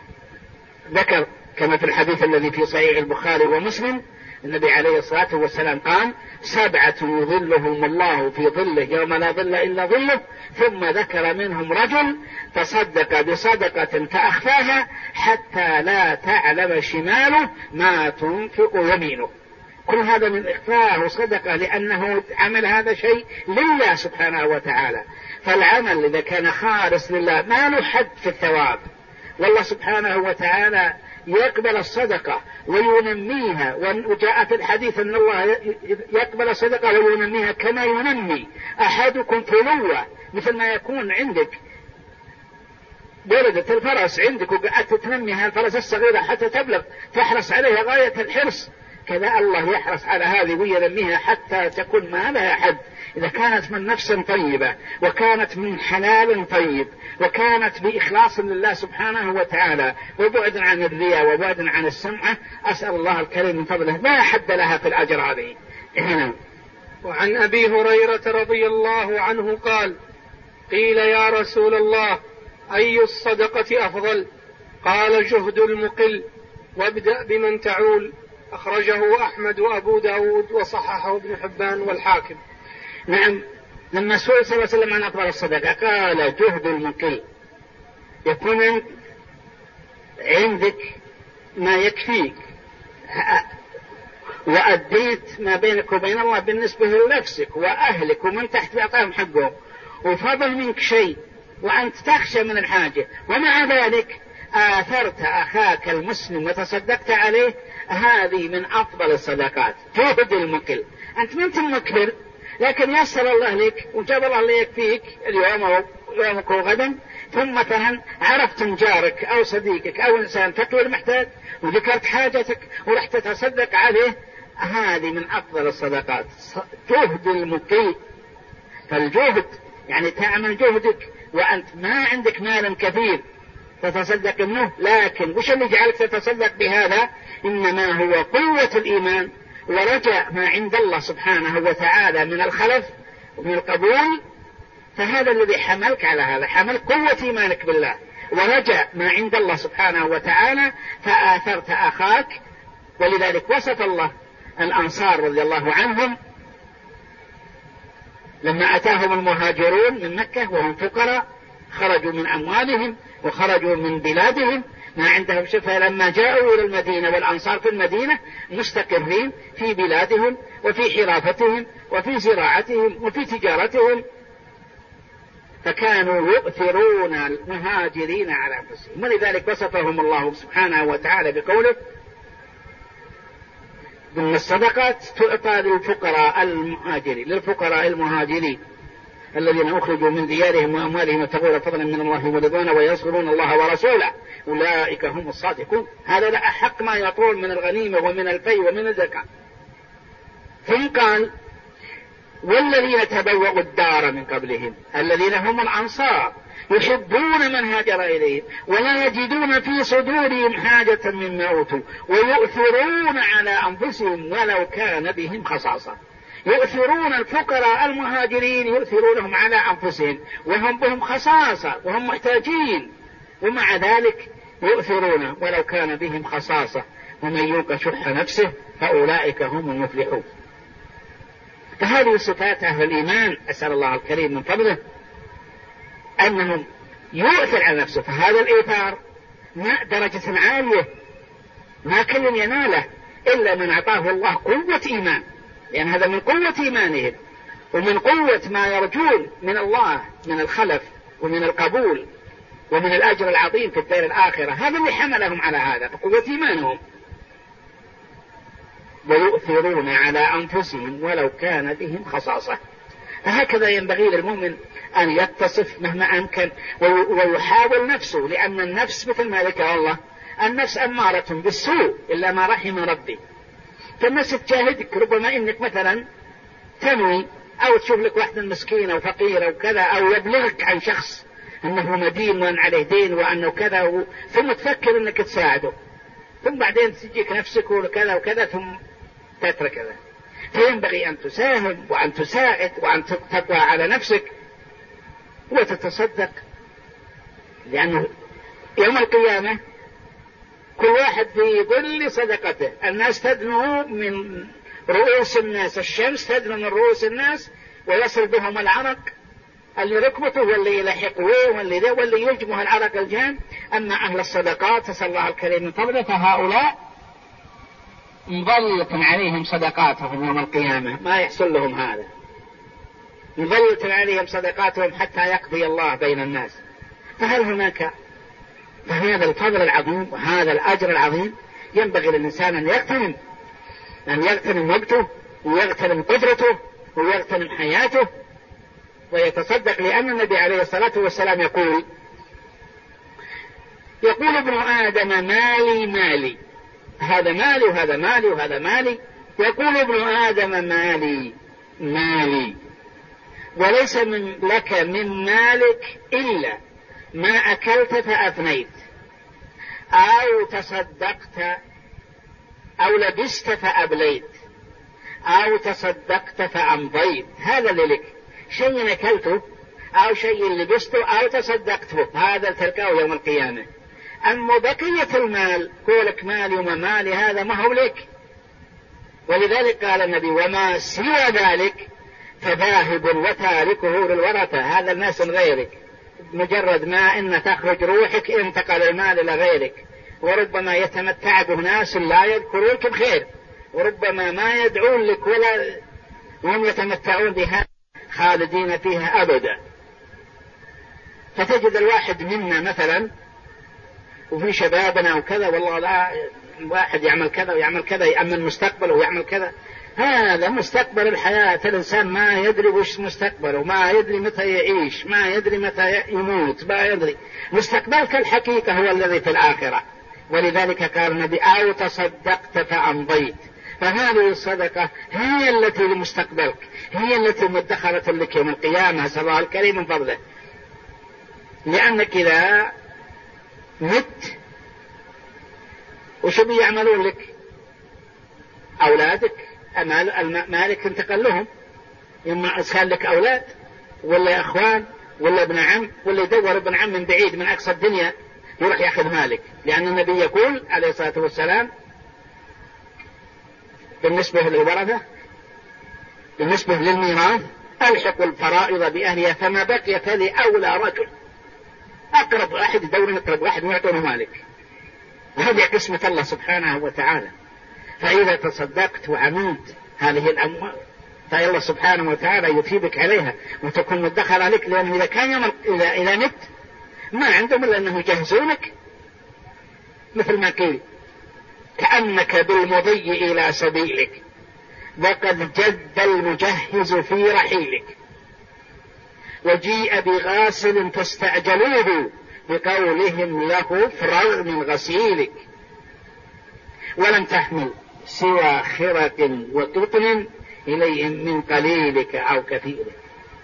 ذكر كما في الحديث الذي في صحيح البخاري ومسلم، النبي عليه الصلاة والسلام قال 7 يظلهم الله في ظله يوم لا ظل إلا ظله، ثم ذكر منهم رجل تصدق بصدقة فأخفاها حتى لا تعلم شماله ما تنفق يمينه. كل هذا من إخفاء وصدقة لأنه عمل هذا شيء لله سبحانه وتعالى. فالعمل إذا كان خالص لله ما له حد في الثواب، والله سبحانه وتعالى يقبل الصدقة وينميها، وجاء في الحديث أن الله يقبل الصدقة وينميها كما ينمي أحدكم فلوة، مثل ما يكون عندك ولدت الفرس عندك وقعدت تنمي الفرس الصغيرة حتى تبلغ، تحرص عليها غاية الحرص، كذا الله يحرص على هذه وينميها حتى تكون ما لها حد. إذا كانت من نفس طيبة وكانت من حلال طيب وكانت بإخلاص لله سبحانه وتعالى وبعد عن الرياء وبعد عن السمعة، أسأل الله الكريم من فضله لا حد لها في الأجر هذه. وعن أبي هريرة رضي الله عنه قال: قيل يا رسول الله أي الصدقة أفضل؟ قال: جهد المقل، وابدأ بمن تعول. أخرجه أحمد وأبو داود وصححه ابن حبان والحاكم. نعم، لما سئل صلى الله عليه وسلم عن أفضل الصدقة قال: جهد المقل، يكون عندك ما يكفيك وأديت ما بينك وبين الله بالنسبة لنفسك وأهلك ومن تحت بأعطاهم حقهم، وفضل منك شيء وأنت تخشى من الحاجة، ومع ذلك آثرت أخاك المسلم وتصدقت عليه، هذه من أفضل الصدقات. جهد المقل، أنت ما أنت مكبر لكن يسر الله لك وجاب الله ليك فيك اليوم أو يومك وغدا، ثم مثلا عرفت جارك أو صديقك أو إنسان فقير محتاج وذكرت حاجتك ورحت تصدق عليه، هذه من أفضل الصدقات. جهد المقل، فالجهد يعني تعمل جهدك وأنت ما عندك مال كثير تتصدق منه، لكن وش اللي جعلك تتصدق بهذا؟ إنما هو قوة الإيمان ورجاء ما عند الله سبحانه وتعالى من الخلف ومن القبول، فهذا الذي حملك على هذا، حمل قوة إيمانك بالله ورجاء ما عند الله سبحانه وتعالى، فآثرت أخاك. ولذلك وصف الله الأنصار رضي الله عنهم لما أتاهم المهاجرون من مكة وهم فقراء، خرجوا من أموالهم وخرجوا من بلادهم ما عندهم شفاء، لما جاءوا إلى المدينة والأنصار في المدينة مستقرين في بلادهم وفي حرافتهم وفي زراعتهم وفي تجارتهم، فكانوا يؤثرون المهاجرين على أنفسهم. ولذلك وصفهم الله سبحانه وتعالى بقوله: ضمن الصدقات تعطى للفقراء المهاجرين الذين أخرجوا من ديارهم وأموالهم يبتغون فضلا من الله ورضوانا وينصرون الله ورسوله أولئك هم الصادقون. هذا لا أحق ما يعطون من الغنيمة ومن الفيء ومن الزكاة. ثم قال: والذين تبوأوا الدار من قبلهم الذين هم الأنصار يحبون من هاجر إليهم ولا يجدون في صدورهم حاجة مما أوتوا ويؤثرون على أنفسهم ولو كان بهم خصاصة. يؤثرون الفقراء المهاجرين يؤثرونهم على أنفسهم وهم بهم خصاصة وهم محتاجين، ومع ذلك يؤثرون ولو كان بهم خصاصة، ومن يوق شح نفسه فأولئك هم المفلحون. فهذه صفات أهل الإيمان، أسأل الله الكريم من فضله أنهم يؤثر على نفسه، فهذا الإيثار درجة عالية ما كل يناله إلا من أعطاه الله قوة إيمان، لأن هذا من قوة إيمانهم ومن قوة ما يرجون من الله من الخلف ومن القبول ومن الأجر العظيم في الدار الآخرة، هذا اللي حملهم على هذا بقوة إيمانهم. ويؤثرون على أنفسهم ولو كان بهم خصاصة. فهكذا ينبغي للمؤمن أن يتصف مهما أمكن ويحاول نفسه، لأن النفس مثل ما ذكر الله النفس أمارة بالسوء إلا ما رحم ربي، فالنفس تجاهدك. ربما إنك مثلا تنوي أو تشوف لك واحدة مسكينة وفقيرة وكذا، أو يبلغك عن شخص أنه مدين وأن عليه دين وأنه كذا ثم تفكر أنك تساعده، ثم بعدين تجيك نفسك وكذا وكذا ثم تترك كذا. فينبغي أن تساهم وأن تساعد وأن تقوى على نفسك وتتصدق، لأنه يوم القيامة كل واحد في ظل صدقته. الناس تدنو من رؤوس الناس، الشمس تدنو من رؤوس الناس ويصل بهم العرق اللي ركبته واللي يلحقه واللي يلجمه العرق الجان. أما أهل الصدقات فصلى الله الكريم من فضله فهؤلاء مظلة عليهم صدقاتهم يوم القيامة، ما يحصل لهم هذا، مظلة عليهم صدقاتهم حتى يقضي الله بين الناس. فهل هناك فهذا الفضل العظيم وهذا الأجر العظيم ينبغي للإنسان أن يغتنم وقته ويغتنم قدرته ويغتنم حياته ويتصدق، لأن النبي عليه الصلاة والسلام يقول: يقول ابن آدم مالي مالي، هذا مالي وهذا مالي وهذا مالي، يقول ابن آدم مالي مالي، وليس لك من مالك إلا ما أكلت فأفنيت، أو تصدقت، أو لبست فأبليت، أو تصدقت فأمضيت. هذا اللي لك، شيء أكلته أو شيء لبسته أو تصدقته، هذا تلقاه يوم القيامة. أما بقية المال قولك مالي وما مالي، هذا ما هو لك. ولذلك قال النبي وما سوى ذلك فذاهب وتاركه للورثة، هذا الناس من غيرك، مجرد ما إن تخرج روحك انتقل المال إلى غيرك، وربما يتمتع به ناس لا يذكرونك بخير، وربما ما يدعون لك ولا هم يتمتعون بها خالدين فيها أبدا. فتجد الواحد منا مثلا وفي شبابنا وكذا، والله لا واحد يعمل كذا ويعمل كذا، يأمن مستقبله ويعمل كذا، هذا مستقبل الحياة. الإنسان ما يدري وش مستقبله، ما يدري متى يعيش، ما يدري متى يموت، ما يدري. مستقبلك الحقيقة هو الذي في الآخرة. ولذلك قال النبي أو تصدقت فأمضيت، فهذه الصدقة هي التي لمستقبلك، هي التي مدخرة لك يوم القيامة، أسأل الله الكريم من فضله. لأنك إذا مت وش بيعملون لك؟ أولادك، مالك انتقل لهم، إما كان لك أولاد ولا أخوان ولا ابن عم، ولا يدور ابن عم من بعيد من أقصى الدنيا يروح يأخذ مالك. لأن النبي يقول عليه الصلاة والسلام بالنسبة للورثة، بالنسبة للميراث ألحق الفرائض بأهلها، فما بقي فلأولى رجل، أقرب واحد يدور أقرب واحد ويعطونه مالك. وهذه قسمة الله سبحانه وتعالى. فإذا تصدقت وعملت هذه الأموال فالله سبحانه وتعالى يثيبك عليها وتكون مدخرة لك، لأنه إذا كان يوم إذا مت ما عندهم إلا أنه يجهزونك، مثل ما قيل كأنك بالمضي إلى سبيلك وقد جد المجهز في رحيلك، وجيء بغاسل فاستعجلوه بقولهم له فرغ من غسيلك، ولم تحمل سوى خرق وقطن إليهم من قليلك أو كثيرك.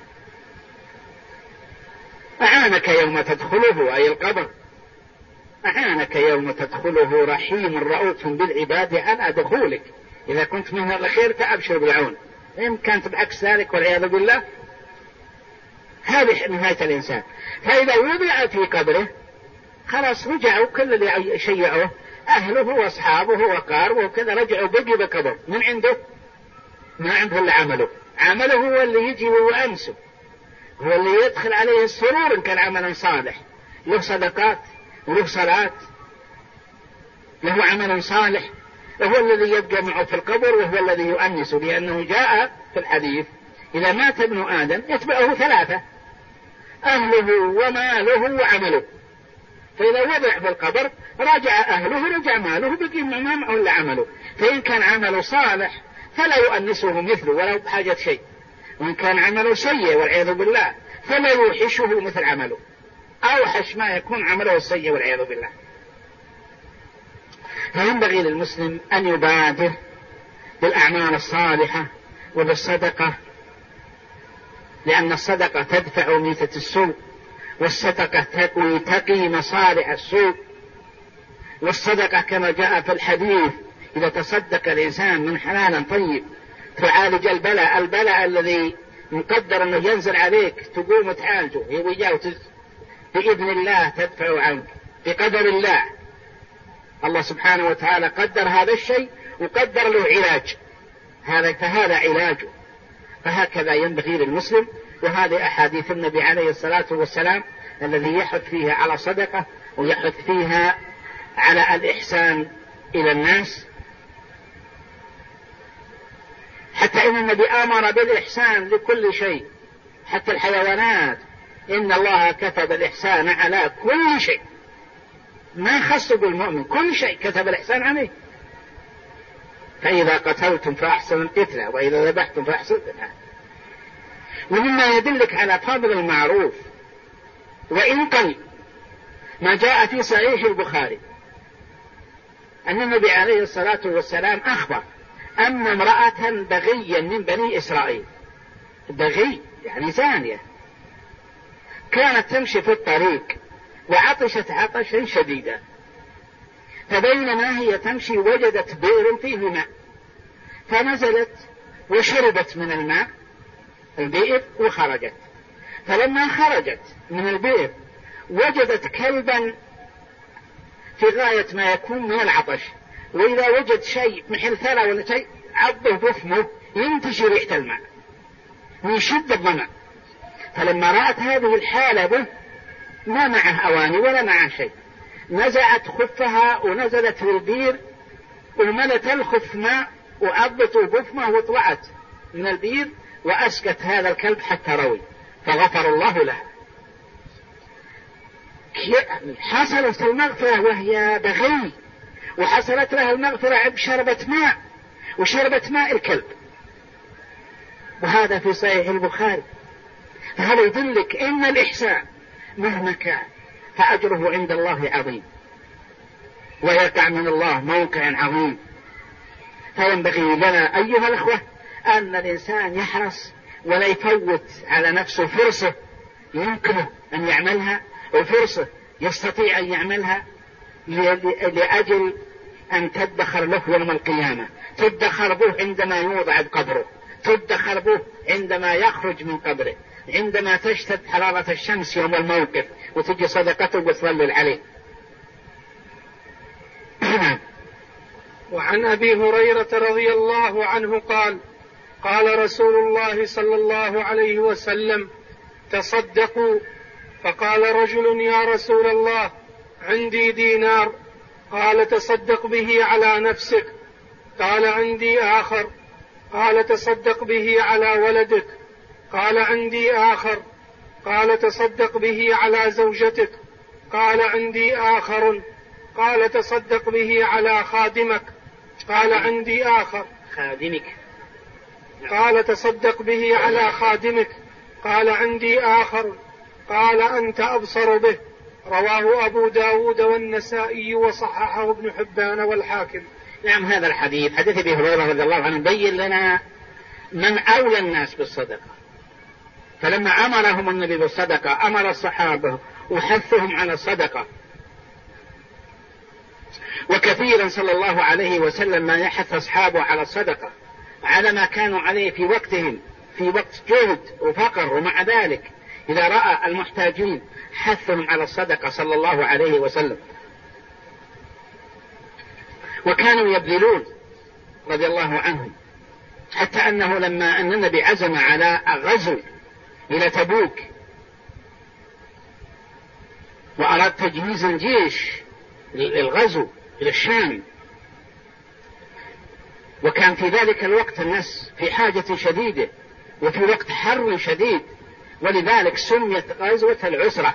أعانك يوم تدخله أي القبر، أعانك يوم تدخله رحيم رؤوف بالعباد على دخولك. إذا كنت من الخير فأبشر بالعون، إن كانت بعكس ذلك والعياذ بالله هذه نهاية الإنسان. فإذا وضع في قبره خلاص رجعوا كل اللي شيعوه أهله وأصحابه وقاربه وكذا، رجعوا بقي بقبر من عنده، ما عنده إلا عمله هو اللي يجي ويأنسه، هو اللي يدخل عليه السرور إن كان عملا صالح، له صدقات وله صلاة، له عمل صالح، وهو الذي يبقى معه في القبر وهو الذي يؤنسه. لأنه جاء في الحديث إذا مات ابن آدم يتبعه ثلاثة: أهله وماله وعمله. فإذا وضع في القبر رجع أهله رجع ماله، بقي ما معه إلا عمله. فإن كان عمله صالح فلا يؤنسه مثله ولا بحاجة شيء، وإن كان عمله سيء والعياذ بالله فلا يوحشه مثل عمله، أوحش ما يكون عمله السيء والعياذ بالله. فينبغي للمسلم أن يبادر بالأعمال الصالحة وبالصدقة، لأن الصدقة تدفع ميتة السوء، والصدقة تقي مصارع السوء، والصدقة كما جاء في الحديث إذا تصدق الإنسان من حلال طيب تعالج البلاء الذي مقدر أنه ينزل عليك، تقوم تعالجه بإذن الله، تدفع عنك بقدر الله. الله سبحانه وتعالى قدر هذا الشيء وقدر له علاج، فهذا علاجه. فهكذا ينبغي للمسلم. وهذه أحاديث النبي عليه الصلاة والسلام الذي يحث فيها على صدقة ويحث فيها على الإحسان إلى الناس، حتى إن النبي أمر بالإحسان لكل شيء، حتى الحيوانات إن الله كتب الإحسان على كل شيء، ما خص بالمؤمن، كل شيء كتب الإحسان عليه. فإذا قتلتم فأحسنوا القتلة وإذا ذبحتم فأحسنوا الذبح. ومما يدلك على فضل المعروف وإن قل ما جاء في صحيح البخاري أن النبي عليه الصلاة والسلام أخبر أن امرأة بغيا من بني إسرائيل، بغي يعني زانية، كانت تمشي في الطريق وعطشت عطشا شديدا، فبينما هي تمشي وجدت بئر فيه ماء، فنزلت وشربت من الماء البئر وخرجت. فلما خرجت من البئر وجدت كلبا في غاية ما يكون من العطش، وإذا وجد شيء مثل ثرى ولا شيء عضه بفمه ينتشر ريحة الماء من شدة الظمأ. فلما رأت هذه الحالة به ما معه أواني ولا معه شيء، نزعت خفها ونزلت في البير وملت الخف ماء وعضته بفمه وطلعت من البير وأسكت هذا الكلب حتى روي، فغفر الله له. حصلت المغفرة وهي بغي، وحصلت لها المغفرة بشربت ماء وشربت ماء الكلب، وهذا في صحيح البخاري. فهذا يدلك إن الإحسان مهما كان فأجره عند الله عظيم، ويقع من الله موقع عظيم. فينبغي لنا أيها الأخوة أن الإنسان يحرص ولا يفوت على نفسه فرصة يمكنه أن يعملها وفرصة يستطيع أن يعملها لأجل أن تدخر له يوم القيامة، تدخر به عندما يوضع بقبره، تدخر به عندما يخرج من قبره، عندما تشتد حرارة الشمس يوم الموقف وتجي صدقته وتصلي عليه. وعن أبي هريرة رضي الله عنه قال: قال رسول الله صلى الله عليه وسلم: تصدقوا. فقال رجل: يا رسول الله عندي دينار. قال: تصدق به على نفسك. قال: عندي آخر. قال: تصدق به على ولدك. قال: عندي آخر. قال: تصدق به على زوجتك. قال: عندي آخر. قال: تصدق به على خادمك. قال: عندي آخر. خادمك. قال: تصدق به على خادمك. قال: عندي آخر. قال: أنت أبصر به. رواه أبو داود والنسائي وصححه ابن حبان والحاكم. نعم، هذا الحديث حديث أبي هريرة رضي الله عنه بين لنا من أولى الناس بالصدقة. فلما أمرهم النبي بالصدقة أمر الصحابة وحثهم على الصدقة، وكثيرا صلى الله عليه وسلم ما يحث أصحابه على الصدقة على ما كانوا عليه في وقتهم، في وقت جهد وفقر، ومع ذلك إذا رأى المحتاجين حثهم على الصدقة صلى الله عليه وسلم. وكانوا يبذلون رضي الله عنهم، حتى أنه لما أن النبي عزم على الغزو إلى تبوك وأراد تجهيز الجيش للغزو إلى الشام، وكان في ذلك الوقت الناس في حاجة شديدة وفي وقت حر شديد، ولذلك سميت غزوة العسرة،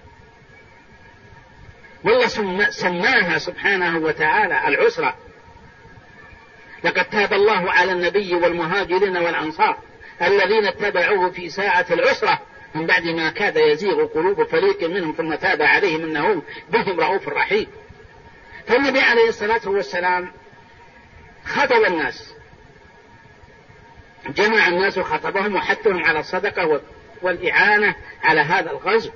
والله سماها سبحانه وتعالى العسرة. لقد تاب الله على النبي والمهاجرين والأنصار الذين اتبعوه في ساعة العسرة من بعد ما كاد يزيغ قلوب فريق منهم ثم تاب عليهم إنه بهم رؤوف رحيم. فالنبي عليه الصلاة والسلام خطب الناس، جمع الناس وخطبهم وحثهم على الصدقة والإعانة على هذا الغزو.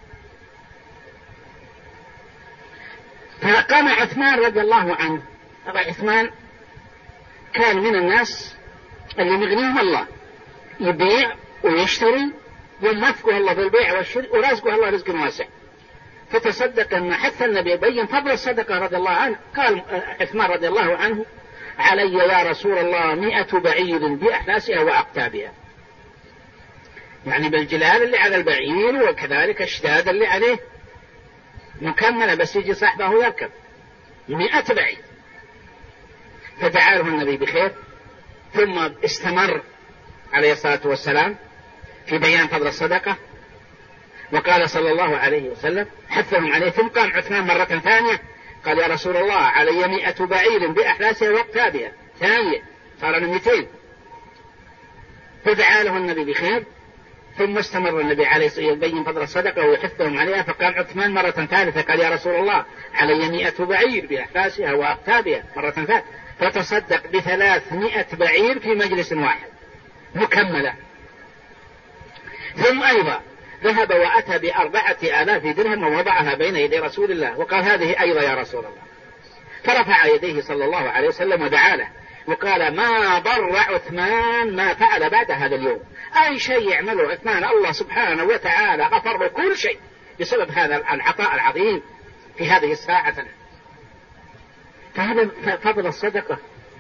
فقام عثمان رضي الله عنه. أبا عثمان كان من الناس اللي مغنيهم الله، يبيع ويشتري وموفقه الله بالبيع والشراء ورزقه الله رزق واسع. فتصدق أن حتى النبي بين فضل الصدقة رضي الله عنه. قال عثمان رضي الله عنه: علي يا رسول الله 100 بعير بأحلاسها وأقتابها، يعني بالجلال اللي على البعير وكذلك الشداد اللي عليه مكملة، بس يجي صاحبه يركب 100 بعير. فدعا له النبي بخير، ثم استمر عليه الصلاة والسلام في بيان فضل الصدقة، وقال صلى الله عليه وسلم حثهم عليه. ثم قام عثمان مرة ثانية قال: يا رسول الله علي 100 بعير بأحلاسها وأقتابها، ثانية صار 200. فدعا له النبي بخير، ثم استمر النبي عليه الصلاة والسلام يبين فضل الصدقة ويحثهم عليها، فقال عثمان مرة ثالثة قال: يا رسول الله علي 100 بعير بأحفاسها وأقتابها مرة ثالثة، فتصدق ب300 بعير في مجلس واحد مكملة. ثم أيضا ذهب وأتى ب4,000 درهم ووضعها بين يدي رسول الله وقال: هذه أيضا يا رسول الله. فرفع يديه صلى الله عليه وسلم ودعا له وقال: ما ضر عثمان ما فعل بعد هذا اليوم. أي شيء يعمله عثمان الله سبحانه وتعالى غفر له كل شيء بسبب هذا العطاء العظيم في هذه الساعة. فهذا فضل الصدقة.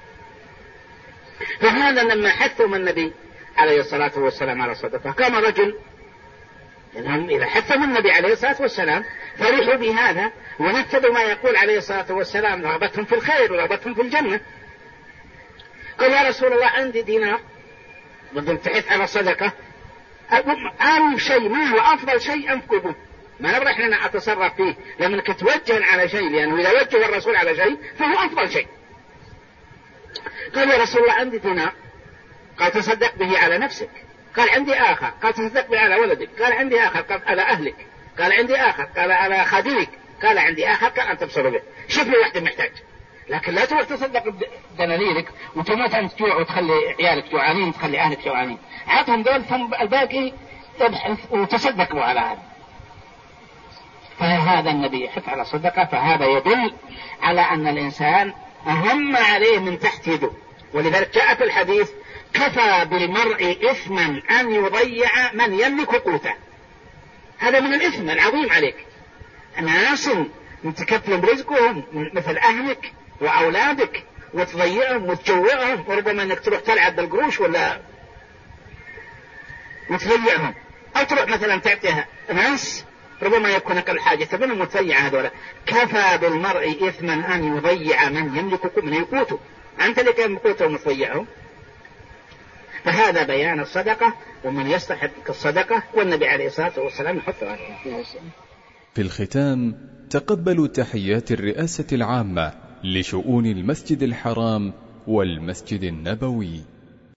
فهذا لما حثهم النبي عليه الصلاة والسلام على الصدقة قام رجل، لأنهم إذا حثهم النبي عليه الصلاة والسلام فرحوا بهذا ونفذوا ما يقول عليه الصلاة والسلام، رغبتهم في الخير ورغبتهم في الجنة. قال: يا رسول الله عندي دينار بدهم تحث على الصدقة، أهم شيء ما هو أفضل شيء أنفقه، ما نبغى إحنا أتصرف فيه، لأنك توجه على شيء، لأنه إذا وجه الرسول على شيء فهو أفضل شيء. قال: يا رسول الله عندي دينار. قال: تصدق به على نفسك. قال: عندي آخر. قال: تصدق به على ولدك. قال: عندي آخر. قال: على أهلك. قال: عندي آخر. قال: على خادمك. قال: عندي آخر. قال: أن تبصر به. شوف لي واحد محتاج، لكن لا تروح تصدق بدنانيرك وتموت أنت جوع وتخلي عيالك جوعانين وتخلي أهلك جوعانين. عطهم دول ثم الباقي تبحث وتصدقوا على هذا. فهذا النبي يحث على الصدقة، فهذا يدل على أن الإنسان أهم عليه من تحت يده. ولذلك جاء في الحديث: كفى بالمرء إثما أن يضيع من يملك قوته. هذا من الإثم العظيم عليك، ناس تكفل رزقهم مثل أهلك وأولادك وتضيعهم وتجوعهم، وربما أنك تروح تلعب بالقروش ولا وتضيعهم، أو تروح مثلا تعطيها ناس ربما يكون أقل حاجة تبنهم وتضيع هذولا. كفى بالمرء إثما أن يضيع من يملك من قوته، أنت اللي كان قوتهم وتضيعهم. فهذا بيان الصدقة ومن يستحق الصدقة، والنبي عليه الصلاة والسلام يحث عليها. في الختام تقبلوا تحيات الرئاسة العامة لشؤون المسجد الحرام والمسجد النبوي.